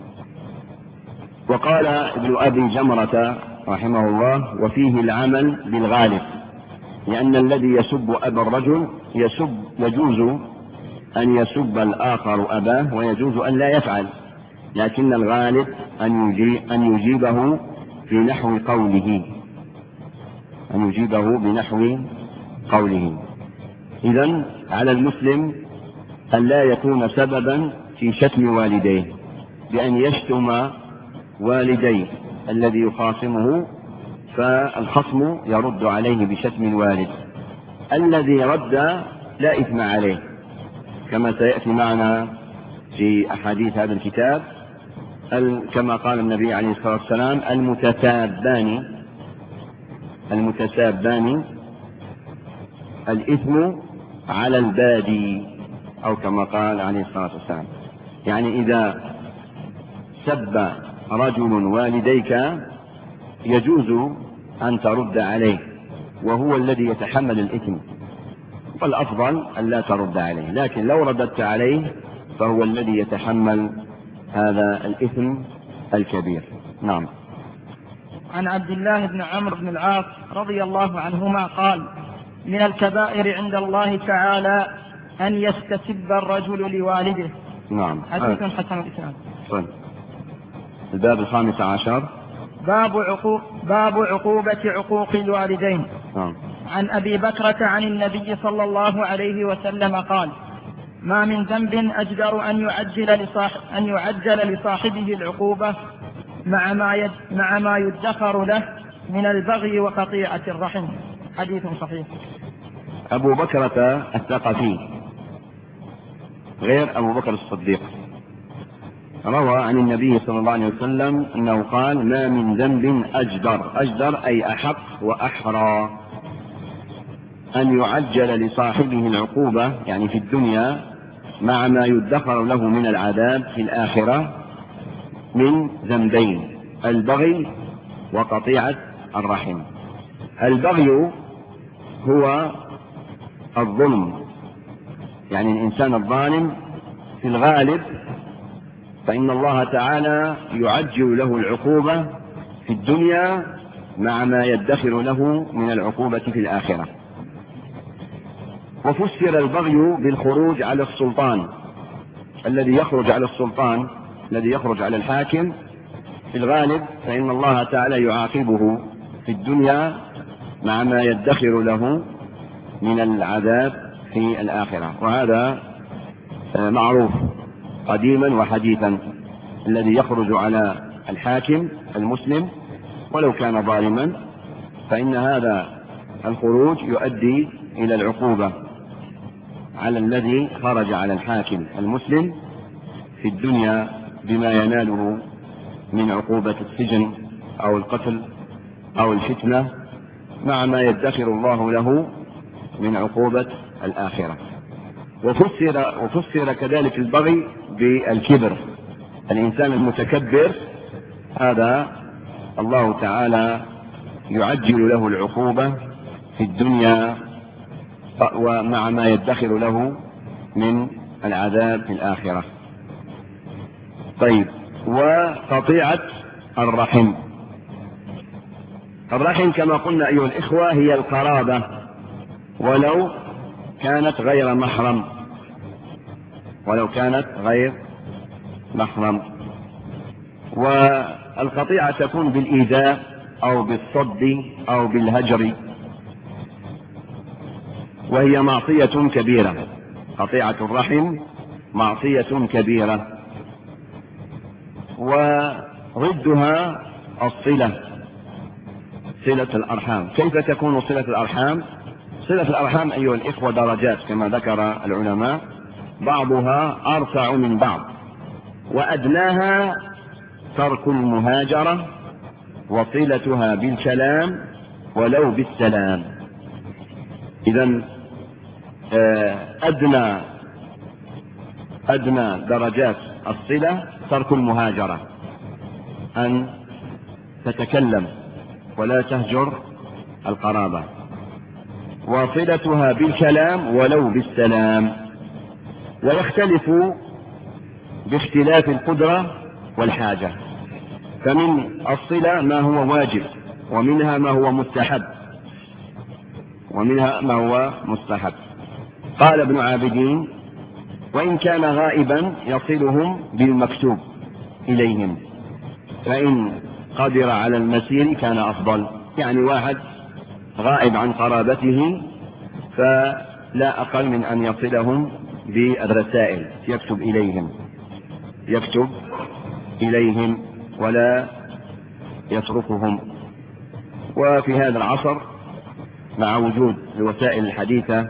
وقال ابن أبي جمرة رحمه الله: وفيه العمل بالغالب، لأن الذي يسب أبا الرجل يسب يجوز أن يسب الآخر أباه، ويجوز أن لا يفعل، لكن الغالب أن يجيب أن يجيبه في نحو قوله أن يجيبه بنحو قوله. إذن على المسلم أن لا يكون سببا في شتم والديه بأن يشتم والديه الذي يخاصمه، فالخصم يرد عليه بشتم الوالد. الذي رد لا إثم عليه، كما سيأتي معنا في أحاديث هذا الكتاب، كما قال النبي عليه الصلاة والسلام: المتسابان المتسابان الإثم على البادي، أو كما قال عليه الصلاة والسلام. يعني إذا سب رجل والديك يجوز أن ترد عليه، وهو الذي يتحمل الإثم، والأفضل أن لا ترد عليه، لكن لو رددت عليه فهو الذي يتحمل هذا الإثم الكبير. نعم. عن عبد الله بن عمرو بن العاص رضي الله عنهما قال: من الكبائر عند الله تعالى أن يستسب الرجل لوالده. نعم. حديث حسن الإسلام. طيب. الباب الخامس عشر، باب عقوق باب عقوبة عقوق الوالدين. نعم. عن أبي بكرة عن النبي صلى الله عليه وسلم قال: ما من ذنب أجدر أن يعجل لصاحب أن يعجل لصاحبه العقوبة مع ما يد مع ما يدخر له من البغي وقطيعة الرحم. حديث صحيح. أبو بكرة الثقفي غير أبو بكر الصديق. روى عن النبي صلى الله عليه وسلم أنه قال: ما من ذنب أجدر، أجدر أي أحق وأحرى أن يعجل لصاحبه العقوبة يعني في الدنيا مع ما يدخر له من العذاب في الآخرة من ذنبين: البغي وقطيعة الرحم. البغي هو الظلم، يعني الإنسان الظالم في الغالب فإن الله تعالى يعجل له العقوبة في الدنيا مع ما يدخر له من العقوبة في الآخرة. وفسر البغي بالخروج على السلطان، الذي يخرج على السلطان الذي يخرج على الحاكم في الغالب فإن الله تعالى يعاقبه في الدنيا مع ما يدخر له من العذاب في الآخرة، وهذا معروف قديما وحديثا. الذي يخرج على الحاكم المسلم ولو كان ظالما فإن هذا الخروج يؤدي إلى العقوبة على الذي خرج على الحاكم المسلم في الدنيا بما يناله من عقوبة السجن أو القتل أو الفتنة مع ما يدخر الله له من عقوبة الآخرة. وفسر, وفسر كذلك البغي بالكبر، الإنسان المتكبر هذا الله تعالى يعجل له العقوبة في الدنيا ومع ما يدخر له من العذاب في الآخرة. طيب، وقطيعة الرحم. الرحم كما قلنا أيها الإخوة هي القرابة ولو كانت غير محرم، ولو كانت غير محرم. والقطيعة تكون بالإيذاء أو بالصد أو بالهجر، وهي معصية كبيرة. قطيعة الرحم معصية كبيرة، وضدها الصلة، صلة الأرحام. كيف تكون صلة الأرحام؟ صلة الأرحام أيها الإخوة درجات كما ذكر العلماء، بعضها أرفع من بعض، وأدناها ترك المهاجرة وصلتها بالكلام ولو بالسلام. إذن أدنى أدنى درجات الصلة ترك المهاجرة، أن تتكلم ولا تهجر القرابة، وصلتها بالكلام ولو بالسلام. ويختلف باختلاف القدرة والحاجة، فمن الصلة ما هو واجب، ومنها ما هو مستحب، ومنها ما هو مستحب. قال ابن عابدين: وإن كان غائبا يصلهم بالمكتوب إليهم، فإن قدر على المسير كان أفضل. يعني واحد غائب عن قرابته فلا أقل من أن يصلهم بالرسائل، يكتب إليهم يكتب إليهم ولا يتركهم. وفي هذا العصر مع وجود الوسائل الحديثة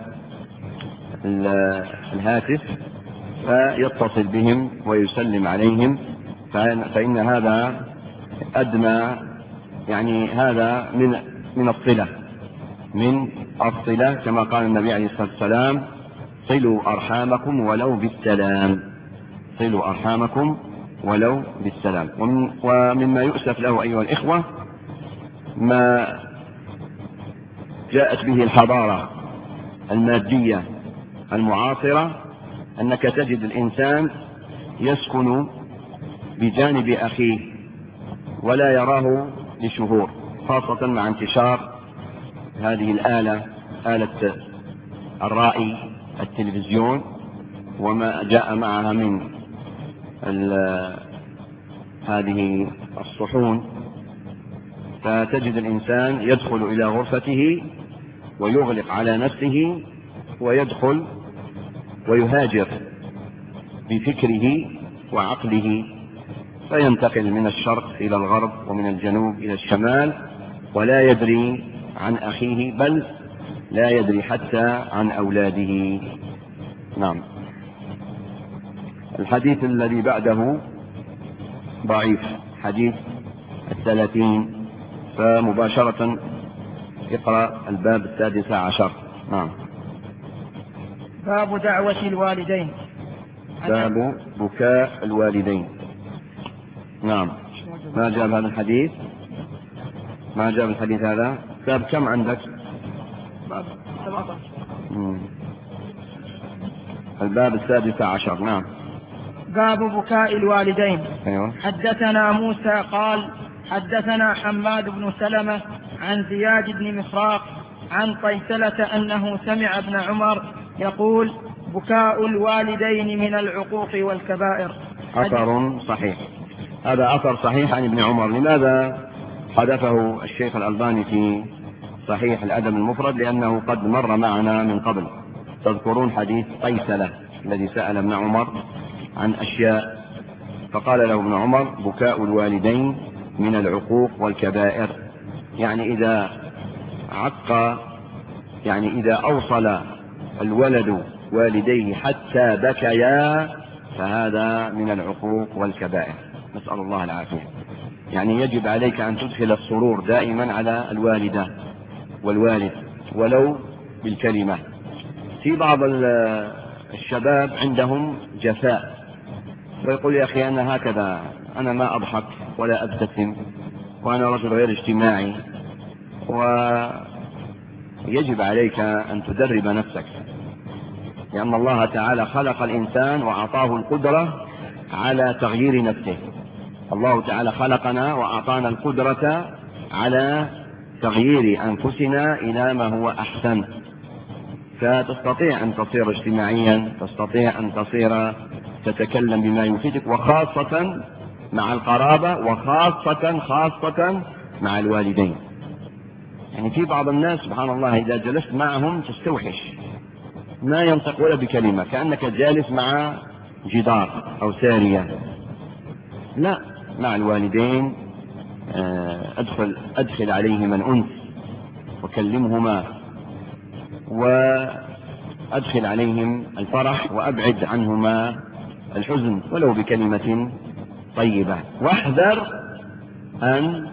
الهاتف فيتصل بهم ويسلم عليهم، فإن هذا أدنى، يعني هذا من من الصلة من الصلة كما قال النبي عليه الصلاة والسلام: صلوا أرحامكم ولو بالسلام، صلوا أرحامكم ولو بالسلام. ومن ومما يؤسف له أيها الإخوة ما جاءت به الحضارة المادية المعاصرة، أنك تجد الإنسان يسكن بجانب أخيه ولا يراه لشهور، خاصة مع انتشار هذه الآلة، آلة الرائي التلفزيون وما جاء معها من هذه الصحون. فتجد الإنسان يدخل إلى غرفته ويغلق على نفسه ويدخل ويهاجر بفكره وعقله، فينتقل من الشرق إلى الغرب ومن الجنوب إلى الشمال، ولا يدري عن أخيه، بل لا يدري حتى عن أولاده. نعم. الحديث الذي بعده ضعيف، حديث الثلاثين، فمباشرة اقرأ الباب السادس عشر. نعم. باب دعوة الوالدين. باب بكاء الوالدين. نعم. ما جاب هذا الحديث؟ ما جاب الحديث هذا؟ باب كم عندك؟ باب سبعة عشر. الباب السادس عشر. نعم. باب بكاء الوالدين. أيوة. حدثنا موسى قال حدثنا حماد بن سلمة عن زياد بن مخراق عن قيسلة أنه سمع ابن عمر يقول بكاء الوالدين من العقوق والكبائر. أثر صحيح، هذا أثر صحيح عن ابن عمر. لماذا حدثه الشيخ الألباني في صحيح الأدب المفرد؟ لأنه قد مر معنا من قبل. تذكرون حديث قيسلة الذي سأل ابن عمر عن أشياء، فقال له ابن عمر بكاء الوالدين من العقوق والكبائر، يعني إذا عق، يعني إذا أوصل الولد والديه حتى بكيا فهذا من العقوق والكبائر، نسأل الله العافية. يعني يجب عليك أن تدخل السرور دائما على الوالدة والوالد ولو بالكلمة. في بعض الشباب عندهم جفاء ويقول يا أخي أنا هكذا، أنا ما أضحك ولا أبتسم وأنا رجل غير اجتماعي. ويجب عليك أن تدرب نفسك، لأن الله تعالى خلق الإنسان وأعطاه القدرة على تغيير نفسه. الله تعالى خلقنا وأعطانا القدرة على تغيير أنفسنا إلى ما هو أحسن، فتستطيع أن تصير اجتماعيا، تستطيع أن تصير تتكلم بما يفيدك، وخاصة مع القرابة، وخاصة خاصة مع الوالدين. يعني في بعض الناس سبحان الله إذا جلست معهم تستوحش، ما ينطق ولا بكلمة، كأنك جالس مع جدار أو سارية. لا، مع الوالدين أدخل, أدخل عليهما الأنس وكلمهما وأدخل عليهم الفرح وأبعد عنهما الحزن ولو بكلمة طيبة. واحذر أن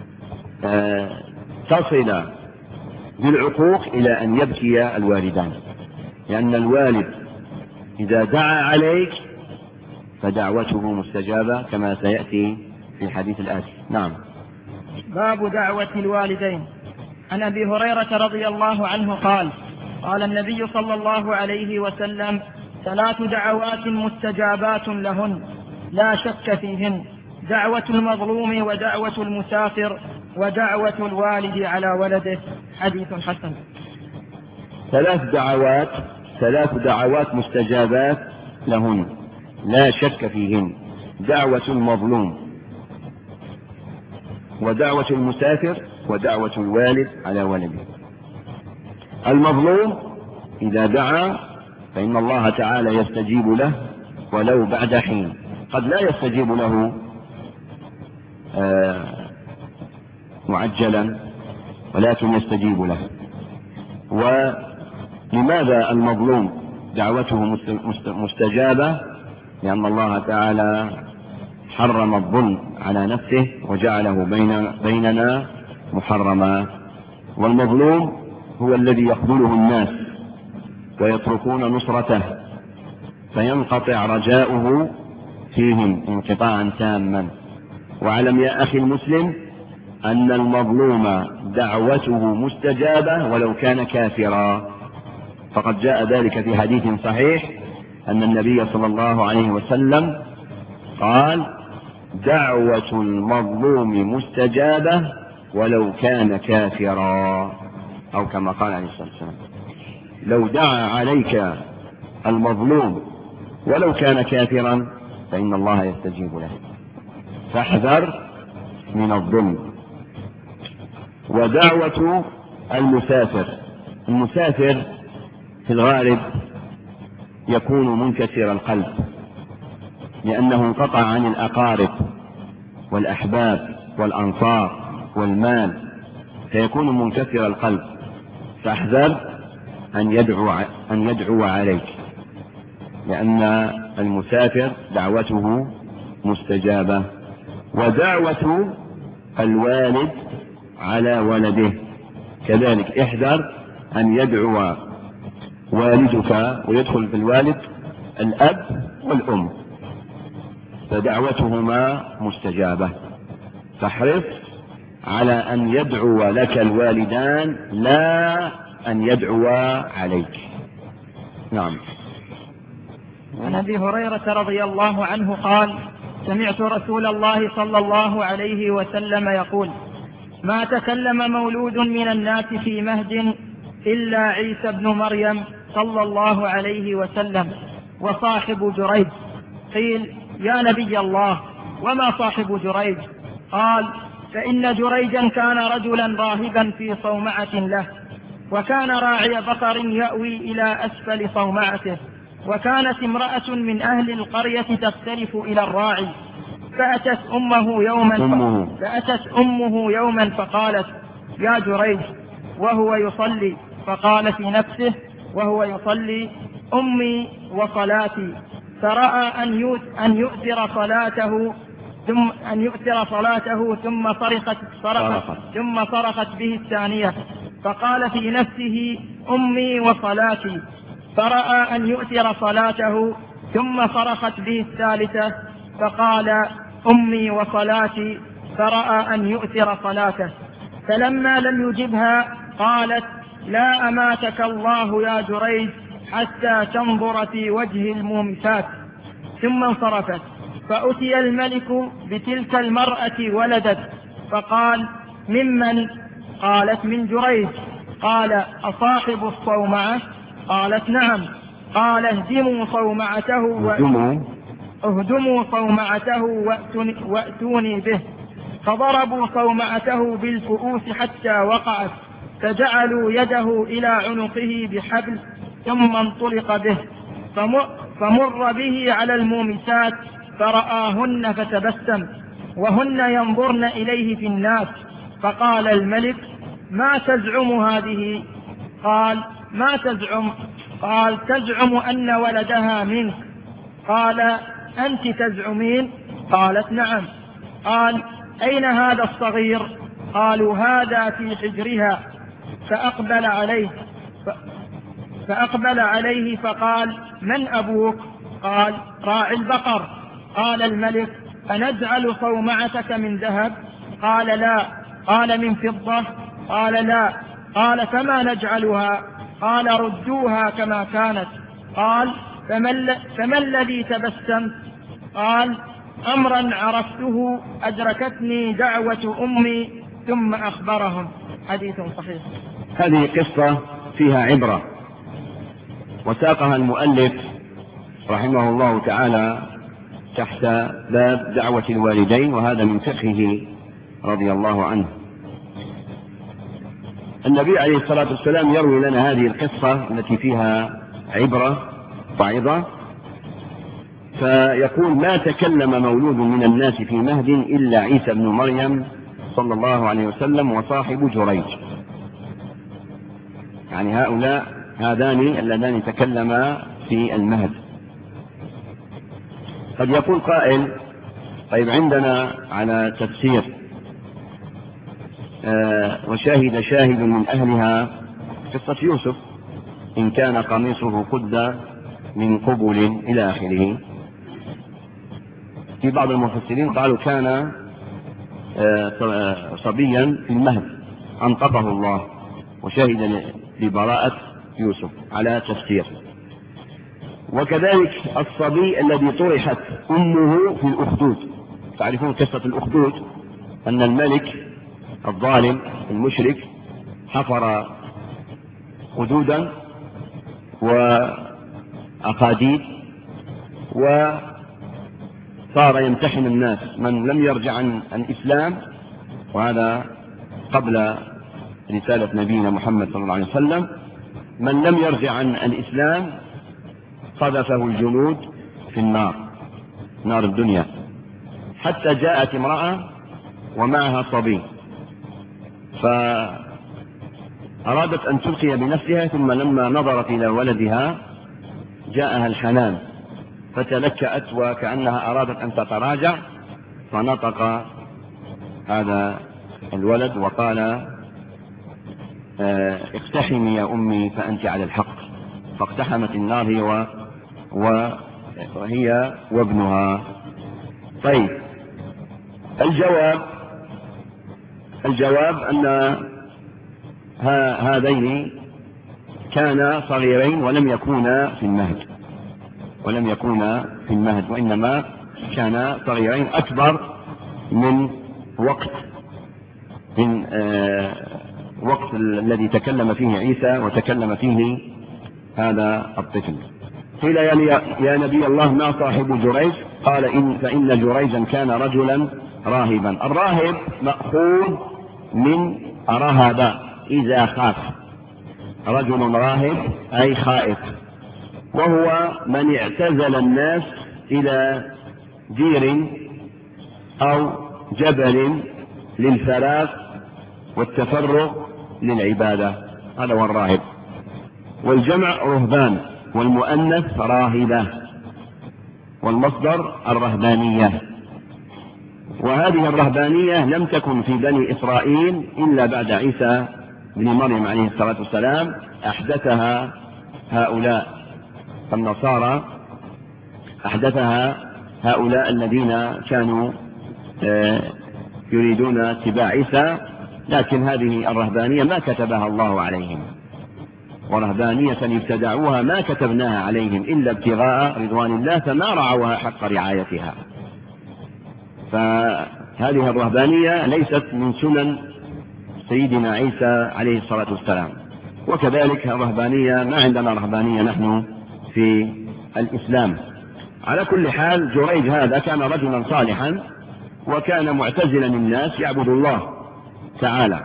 تصل بالعقوق إلى أن يبكي الوالدان، لأن الوالد إذا دعا عليك فدعوته مستجابة كما سيأتي في الحديث الآتي. نعم. باب دعوة الوالدين. عن أبي هريرة رضي الله عنه قال قال النبي صلى الله عليه وسلم ثلاث دعوات مستجابات لهن لا شك فيهن: دعوة المظلوم ودعوة المسافر ودعوة الوالد على ولده. حديث حسن. ثلاث دعوات ثلاث دعوات مستجابات لهن لا شك فيهن: دعوة المظلوم ودعوة المسافر ودعوة الوالد على ولده. المظلوم إذا دعا فإن الله تعالى يستجيب له ولو بعد حين، قد لا يستجيب له آه معجلا ولكن يستجيب له. ولماذا المظلوم دعوته مستجابة؟ لأن الله تعالى حرم الظلم على نفسه وجعله بين بيننا محرما. والمظلوم هو الذي يخذله الناس ويتركون نصرته فينقطع رجاؤه فيهم انقطاعا تاما. واعلم يا أخي المسلم أن المظلوم دعوته مستجابة ولو كان كافرا، فقد جاء ذلك في حديث صحيح أن النبي صلى الله عليه وسلم قال: دعوة المظلوم مستجابة ولو كان كافرا، أو كما قال عليه الصلاة والسلام: لو دعا عليك المظلوم ولو كان كافرا فإن الله يستجيب له، فاحذر من الظلم. ودعوة المسافر، المسافر في الغالب يكون منكسر القلب لأنه انقطع عن الأقارب والأحباب والأنصار والمال، فيكون منكسر القلب، فاحذر أن يدعو, أن يدعو عليك، لأن المسافر دعوته مستجابة ودعوة الوالد على ولده كذلك. احذر أن يدعو والدك ويدخل في الوالد الأب والأم، فدعوتهما مستجابة، فاحرص على أن يدعو لك الوالدان لا أن يدعو عليك. نعم. عن أبي هريرة رضي الله عنه قال: سمعت رسول الله صلى الله عليه وسلم يقول: ما تكلم مولود من الناس في مهد إلا عيسى ابن مريم صلى الله عليه وسلم وصاحب جريج. قيل: يا نبي الله، وما صاحب جريج؟ قال: فإن جريجا كان رجلا راهبا في صومعة له، وكان راعي بقر يأوي إلى أسفل صومعته، وكانت امرأة من أهل القرية تختلف إلى الراعي، فأتت أمه يوما أمه. فأتت أمه يوما فقالت: يا جريج، وهو يصلي، فقال في نفسه وهو يصلي: أمي وصلاتي. فرأى أن يؤثر صلاته ثم أن يؤثر صلاته ثم صرخت صرخت ثم صرخت به الثانية، فقال في نفسه: أمي وصلاتي. فرأى أن يؤثر صلاته ثم صرخت به الثالثة، فقال: أمي وصلاتي. فرأى أن يؤثر صلاته، فلما لم يجبها قالت: لا أماتك الله يا جريج حتى تنظر في وجه المومسات. ثم انصرفت، فأتي الملك بتلك المرأة ولدت، فقال: ممن؟ قالت: من جريج. قال: أصاحب الصومعة؟ قالت: نعم. قال: اهدموا صومعته اهدموا صومعته وأتوني به. فضربوا صومعته بالفؤوس حتى وقعت، فجعلوا يده إلى عنقه بحبل، ثم انطلق به، فمر به على المومسات فرآهن فتبسم، وهن ينظرن إليه في الناس. فقال الملك: ما تزعم هذه؟ قال: ما تزعم؟ قال: تزعم أن ولدها منك. قال: أنت تزعمين؟ قالت: نعم. قال: أين هذا الصغير؟ قالوا: هذا في حجرها. فأقبل عليه فأقبل عليه فقال: من أبوك؟ قال: راعي البقر. قال الملك: أنجعل صومعتك من ذهب؟ قال: لا. قال: من فضة؟ قال: لا. قال: فما نجعلها؟ قال: ردوها كما كانت. قال: فما الذي تبسمت؟ قال: أمرا عرفته أدركتني دعوة أمي. ثم أخبرهم. حديث صحيح. هذه قصة فيها عبرة، وساقها المؤلف رحمه الله تعالى تحت باب دعوة الوالدين، وهذا من فقهه رضي الله عنه. النبي عليه الصلاة والسلام يروي لنا هذه القصة التي فيها عبرة وعظة، فيقول: ما تكلم مولود من الناس في مهد إلا عيسى بن مريم صلى الله عليه وسلم وصاحب جريج. يعني هؤلاء هذان اللذان تكلما في المهد. قد يقول قائل: طيب عندنا على تفسير آه وشاهد شاهد من أهلها قصة يوسف، إن كان قميصه قد من قبل إلى آخره. في بعض المفسرين قالوا كان آه صبيا في المهد أنقذه الله، وشاهد لبراءة يوسف على تفسير. وكذلك الصبي الذي طرحت أمه في الأخدود. تعرفون قصة الأخدود، أن الملك الظالم المشرك حفر خدودا وأقاديد، وصار يمتحن الناس من لم يرجع عن الإسلام، وهذا قبل رسالة نبينا محمد صلى الله عليه وسلم. من لم يرجع عن الإسلام قذفه الجنود في النار، نار الدنيا، حتى جاءت امرأة ومعها صبي، فأرادت أن تلقي بنفسها، ثم لما نظرت إلى ولدها جاءها الحنان فتلكأت وكأنها أرادت أن تتراجع، فنطق هذا الولد وقال اقتحمي يا أمي فأنت على الحق، فاقتحمت النار هي و... وهي وابنها. طيب الجواب الجواب أن هذين كانا صغيرين ولم يكونا في المهد ولم يكونا في المهد وإنما كانا صغيرين أكبر من وقت من آه وقت الذي تكلم فيه عيسى وتكلم فيه هذا الطفل. قيل يا نبي الله ما صاحب جريج؟ قال إن فإن جريجا كان رجلا راهبا. الراهب مأخوذ من رهب إذا خاف، رجل راهب أي خائف، وهو من اعتزل الناس إلى دير أو جبل للفراغ والتفرغ للعبادة، هذا هو الراهب. والجمع رهبان والمؤنث راهبة والمصدر الرهبانية. وهذه الرهبانية لم تكن في بني إسرائيل إلا بعد عيسى بن مريم عليه الصلاة والسلام، أحدثها هؤلاء النصارى، أحدثها هؤلاء الذين كانوا يريدون اتباع عيسى، لكن هذه الرهبانية ما كتبها الله عليهم، ورهبانية ابتدعوها ما كتبناها عليهم إلا ابتغاء رضوان الله فما رعوها حق رعايتها. فهذه الرهبانية ليست من سنن سيدنا عيسى عليه الصلاة والسلام. وكذلك الرهبانية ما عندنا رهبانية نحن في الإسلام. على كل حال جريج هذا كان رجلا صالحا وكان معتزلا الناس يعبد الله تعالى.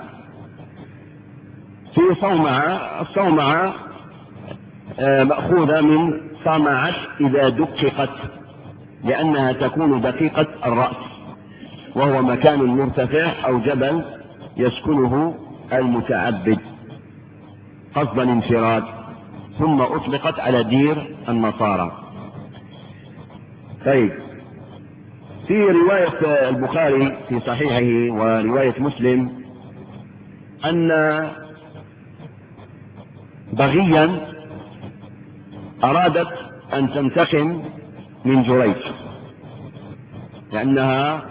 في صومعة، الصومعة مأخوذة من صمعت إذا دققت، لأنها تكون دقيقة الرأس، وهو مكان مرتفع أو جبل يسكنه المتعبد قصد الانفراد، ثم أطلقت على دير النصارى. طيب في رواية البخاري في صحيحه ورواية مسلم أن بغيا أرادت أن تنتقم من جريج لأنها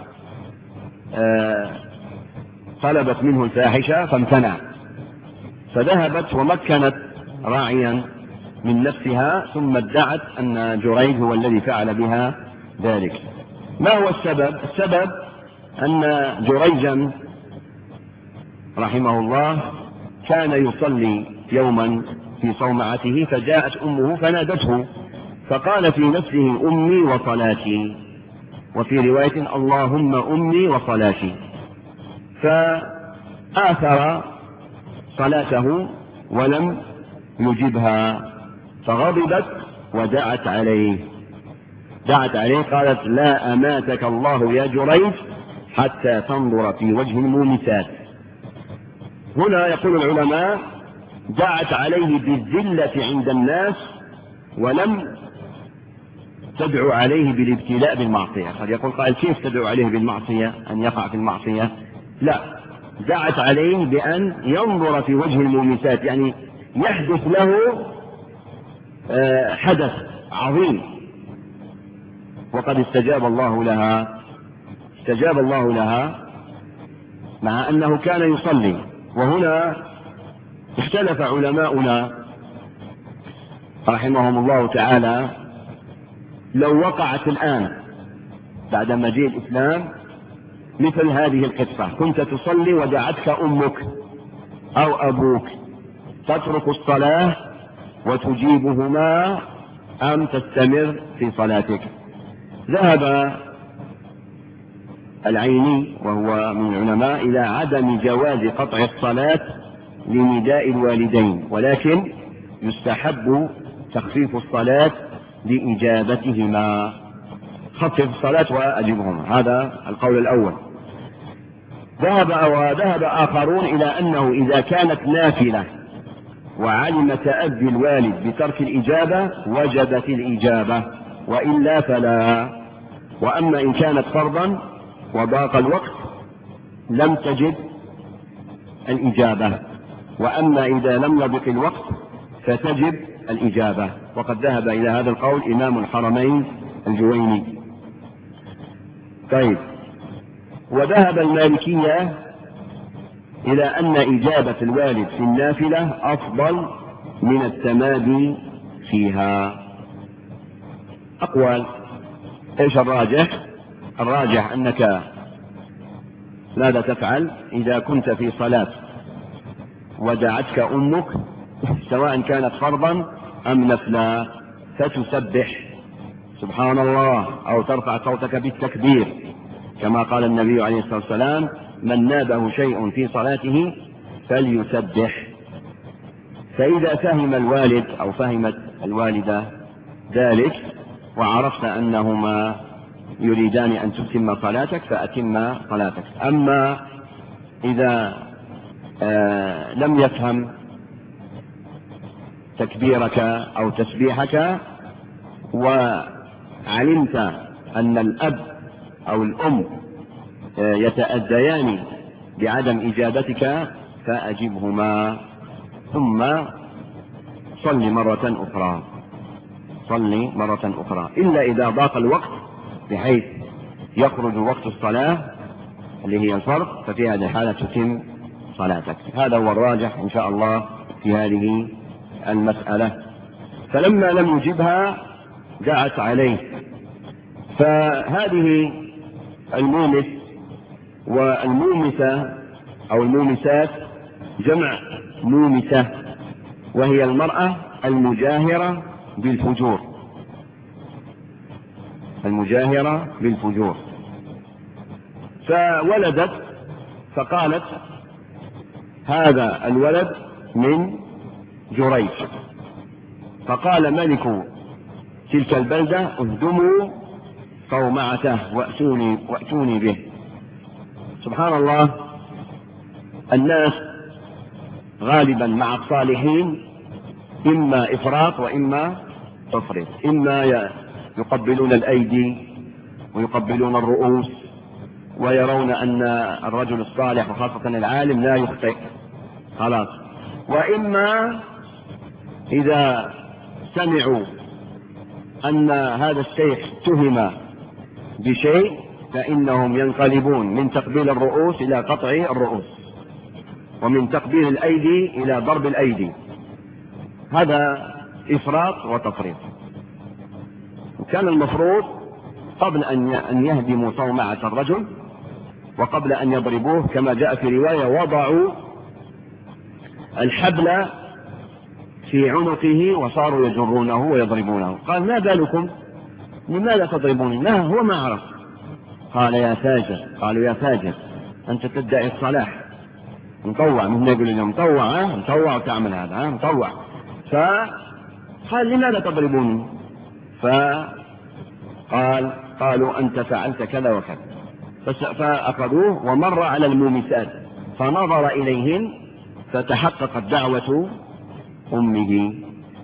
طلبت منه الفاحشة فامتنع، فذهبت ومكنت راعيا من نفسها ثم ادعت أن جريج هو الذي فعل بها ذلك. ما هو السبب؟ السبب أن جريجا رحمه الله كان يصلي يوما في صومعته، فجاءت أمه فنادته فقال في نفسه أمي وصلاتي، وفي رواية اللهم أمي وصلاتي، فآثر صلاته ولم يجبها، فغضبت ودعت عليه دعت عليه قالت لا أماتك الله يا جريج حتى تنظر في وجه المومسات. هنا يقول العلماء دعت عليه بالذلة عند الناس ولم تدعو عليه بالابتلاء بالمعصية. قد يقول قائل كيف تدعو عليه بالمعصية أن يقع في المعصية؟ لا، دعت عليه بأن ينظر في وجه المومسات، يعني يحدث له حدث عظيم، وقد استجاب الله لها استجاب الله لها مع أنه كان يصلي. وهنا اختلف علماؤنا رحمهم الله تعالى لو وقعت الآن بعد مجيء الإسلام مثل هذه القصة، كنت تصلي ودعتك أمك أو أبوك، تترك الصلاة وتجيبهما أم تستمر في صلاتك؟ ذهب العيني وهو من العلماء إلى عدم جواز قطع الصلاة لنداء الوالدين، ولكن يستحب تخفيف الصلاة لإجابتهما، خفف الصلاة وأجبهما، هذا القول الأول. ذهب وذهب آخرون إلى أنه إذا كانت نافلة وعلم تأدي الوالد بترك الإجابة وجبت الإجابة، وإلا فلا. وأما إن كانت فرضا وضاق الوقت لم تجد الإجابة، وأما إذا لم يضق الوقت فتجب الإجابة. وقد ذهب إلى هذا القول إمام الحرمين الجويني. طيب، وذهب المالكية إلى أن إجابة الوالد في النافلة أفضل من التمادي فيها. أقوال. إيش الراجح؟ الراجح أنك ماذا تفعل إذا كنت في صلاة ودعتك أمك سواء كانت فرضا أم نفلا، فتسبح سبحان الله أو ترفع صوتك بالتكبير كما قال النبي عليه الصلاة والسلام: من نابه شيء في صلاته فليسبح. فإذا فهم الوالد أو فهمت الوالدة ذلك وعرفت أنهما يريدان أن تتم صلاتك فأتم صلاتك. أما إذا آه لم يفهم تكبيرك أو تسبيحك وعلمت أن الأب أو الأم آه يتأذيان بعدم إجابتك فأجبهما ثم صل مرة أخرى صل مرة أخرى إلا إذا ضاق الوقت بحيث يخرج وقت الصلاة اللي هي الفرض، ففي هذه الحالة تتم صلاتك. هذا هو الراجح إن شاء الله في هذه المسألة. فلما لم يجبها دعت عليه. فهذه المومس والمومسة أو المومسات جمع مومسة، وهي المرأة المجاهرة بالفجور المجاهرة بالفجور. فولدت فقالت: هذا الولد من جريج. فقال ملك تلك البلدة: اهدموا صومعته وأتوني, وأتوني به. سبحان الله، الناس غالبا مع الصالحين إما إفراط وإما تفريط، إما يقبلون الأيدي ويقبلون الرؤوس ويرون أن الرجل الصالح وخاصة العالم لا يخطئ خلاص، وإما إذا سمعوا أن هذا الشيخ تهم بشيء فإنهم ينقلبون من تقبيل الرؤوس إلى قطع الرؤوس، ومن تقبيل الأيدي إلى ضرب الأيدي. هذا إفراط وتفريط. وكان المفروض قبل أن يهدموا صومعة الرجل وقبل أن يضربوه كما جاء في رواية وضعوا الحبل في عنقه وصاروا يجرونه ويضربونه. قال: ما بالكم؟ لماذا تضربوني؟ ما هو ما عرف. قال: يا فاجر. قالوا: يا فاجر، أنت تدعي الصلاح، مطوع، من يقول لهم مطوع، ها مطوع وتعمل هذا، ها مطوع. فقال: لماذا تضربوني؟ فقال: قالوا: أنت فعلت كذا وكذا. فأخذوه ومر على المومسات فنظر إليهن فتحققت دعوة أمه.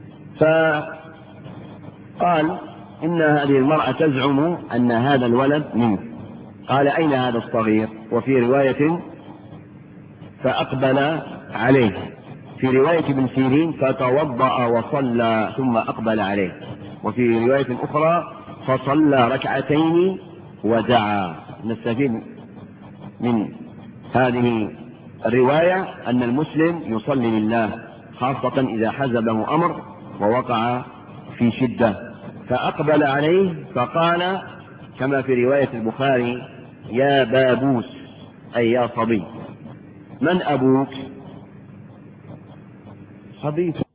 فقال: إن هذه المرأة تزعم أن هذا الولد منك. قال: أين هذا الصغير؟ وفي رواية فأقبل عليه، في رواية ابن سيرين فتوضأ وصلى ثم أقبل عليه، وفي رواية أخرى فصلى ركعتين ودعا. نستفيد من هذه الرواية أن المسلم يصلي لله خاصة إذا حزبه أمر ووقع في شدة. فأقبل عليه فقال كما في رواية البخاري: يا بابوس، أي يا صبي. من أبوك؟ صبي.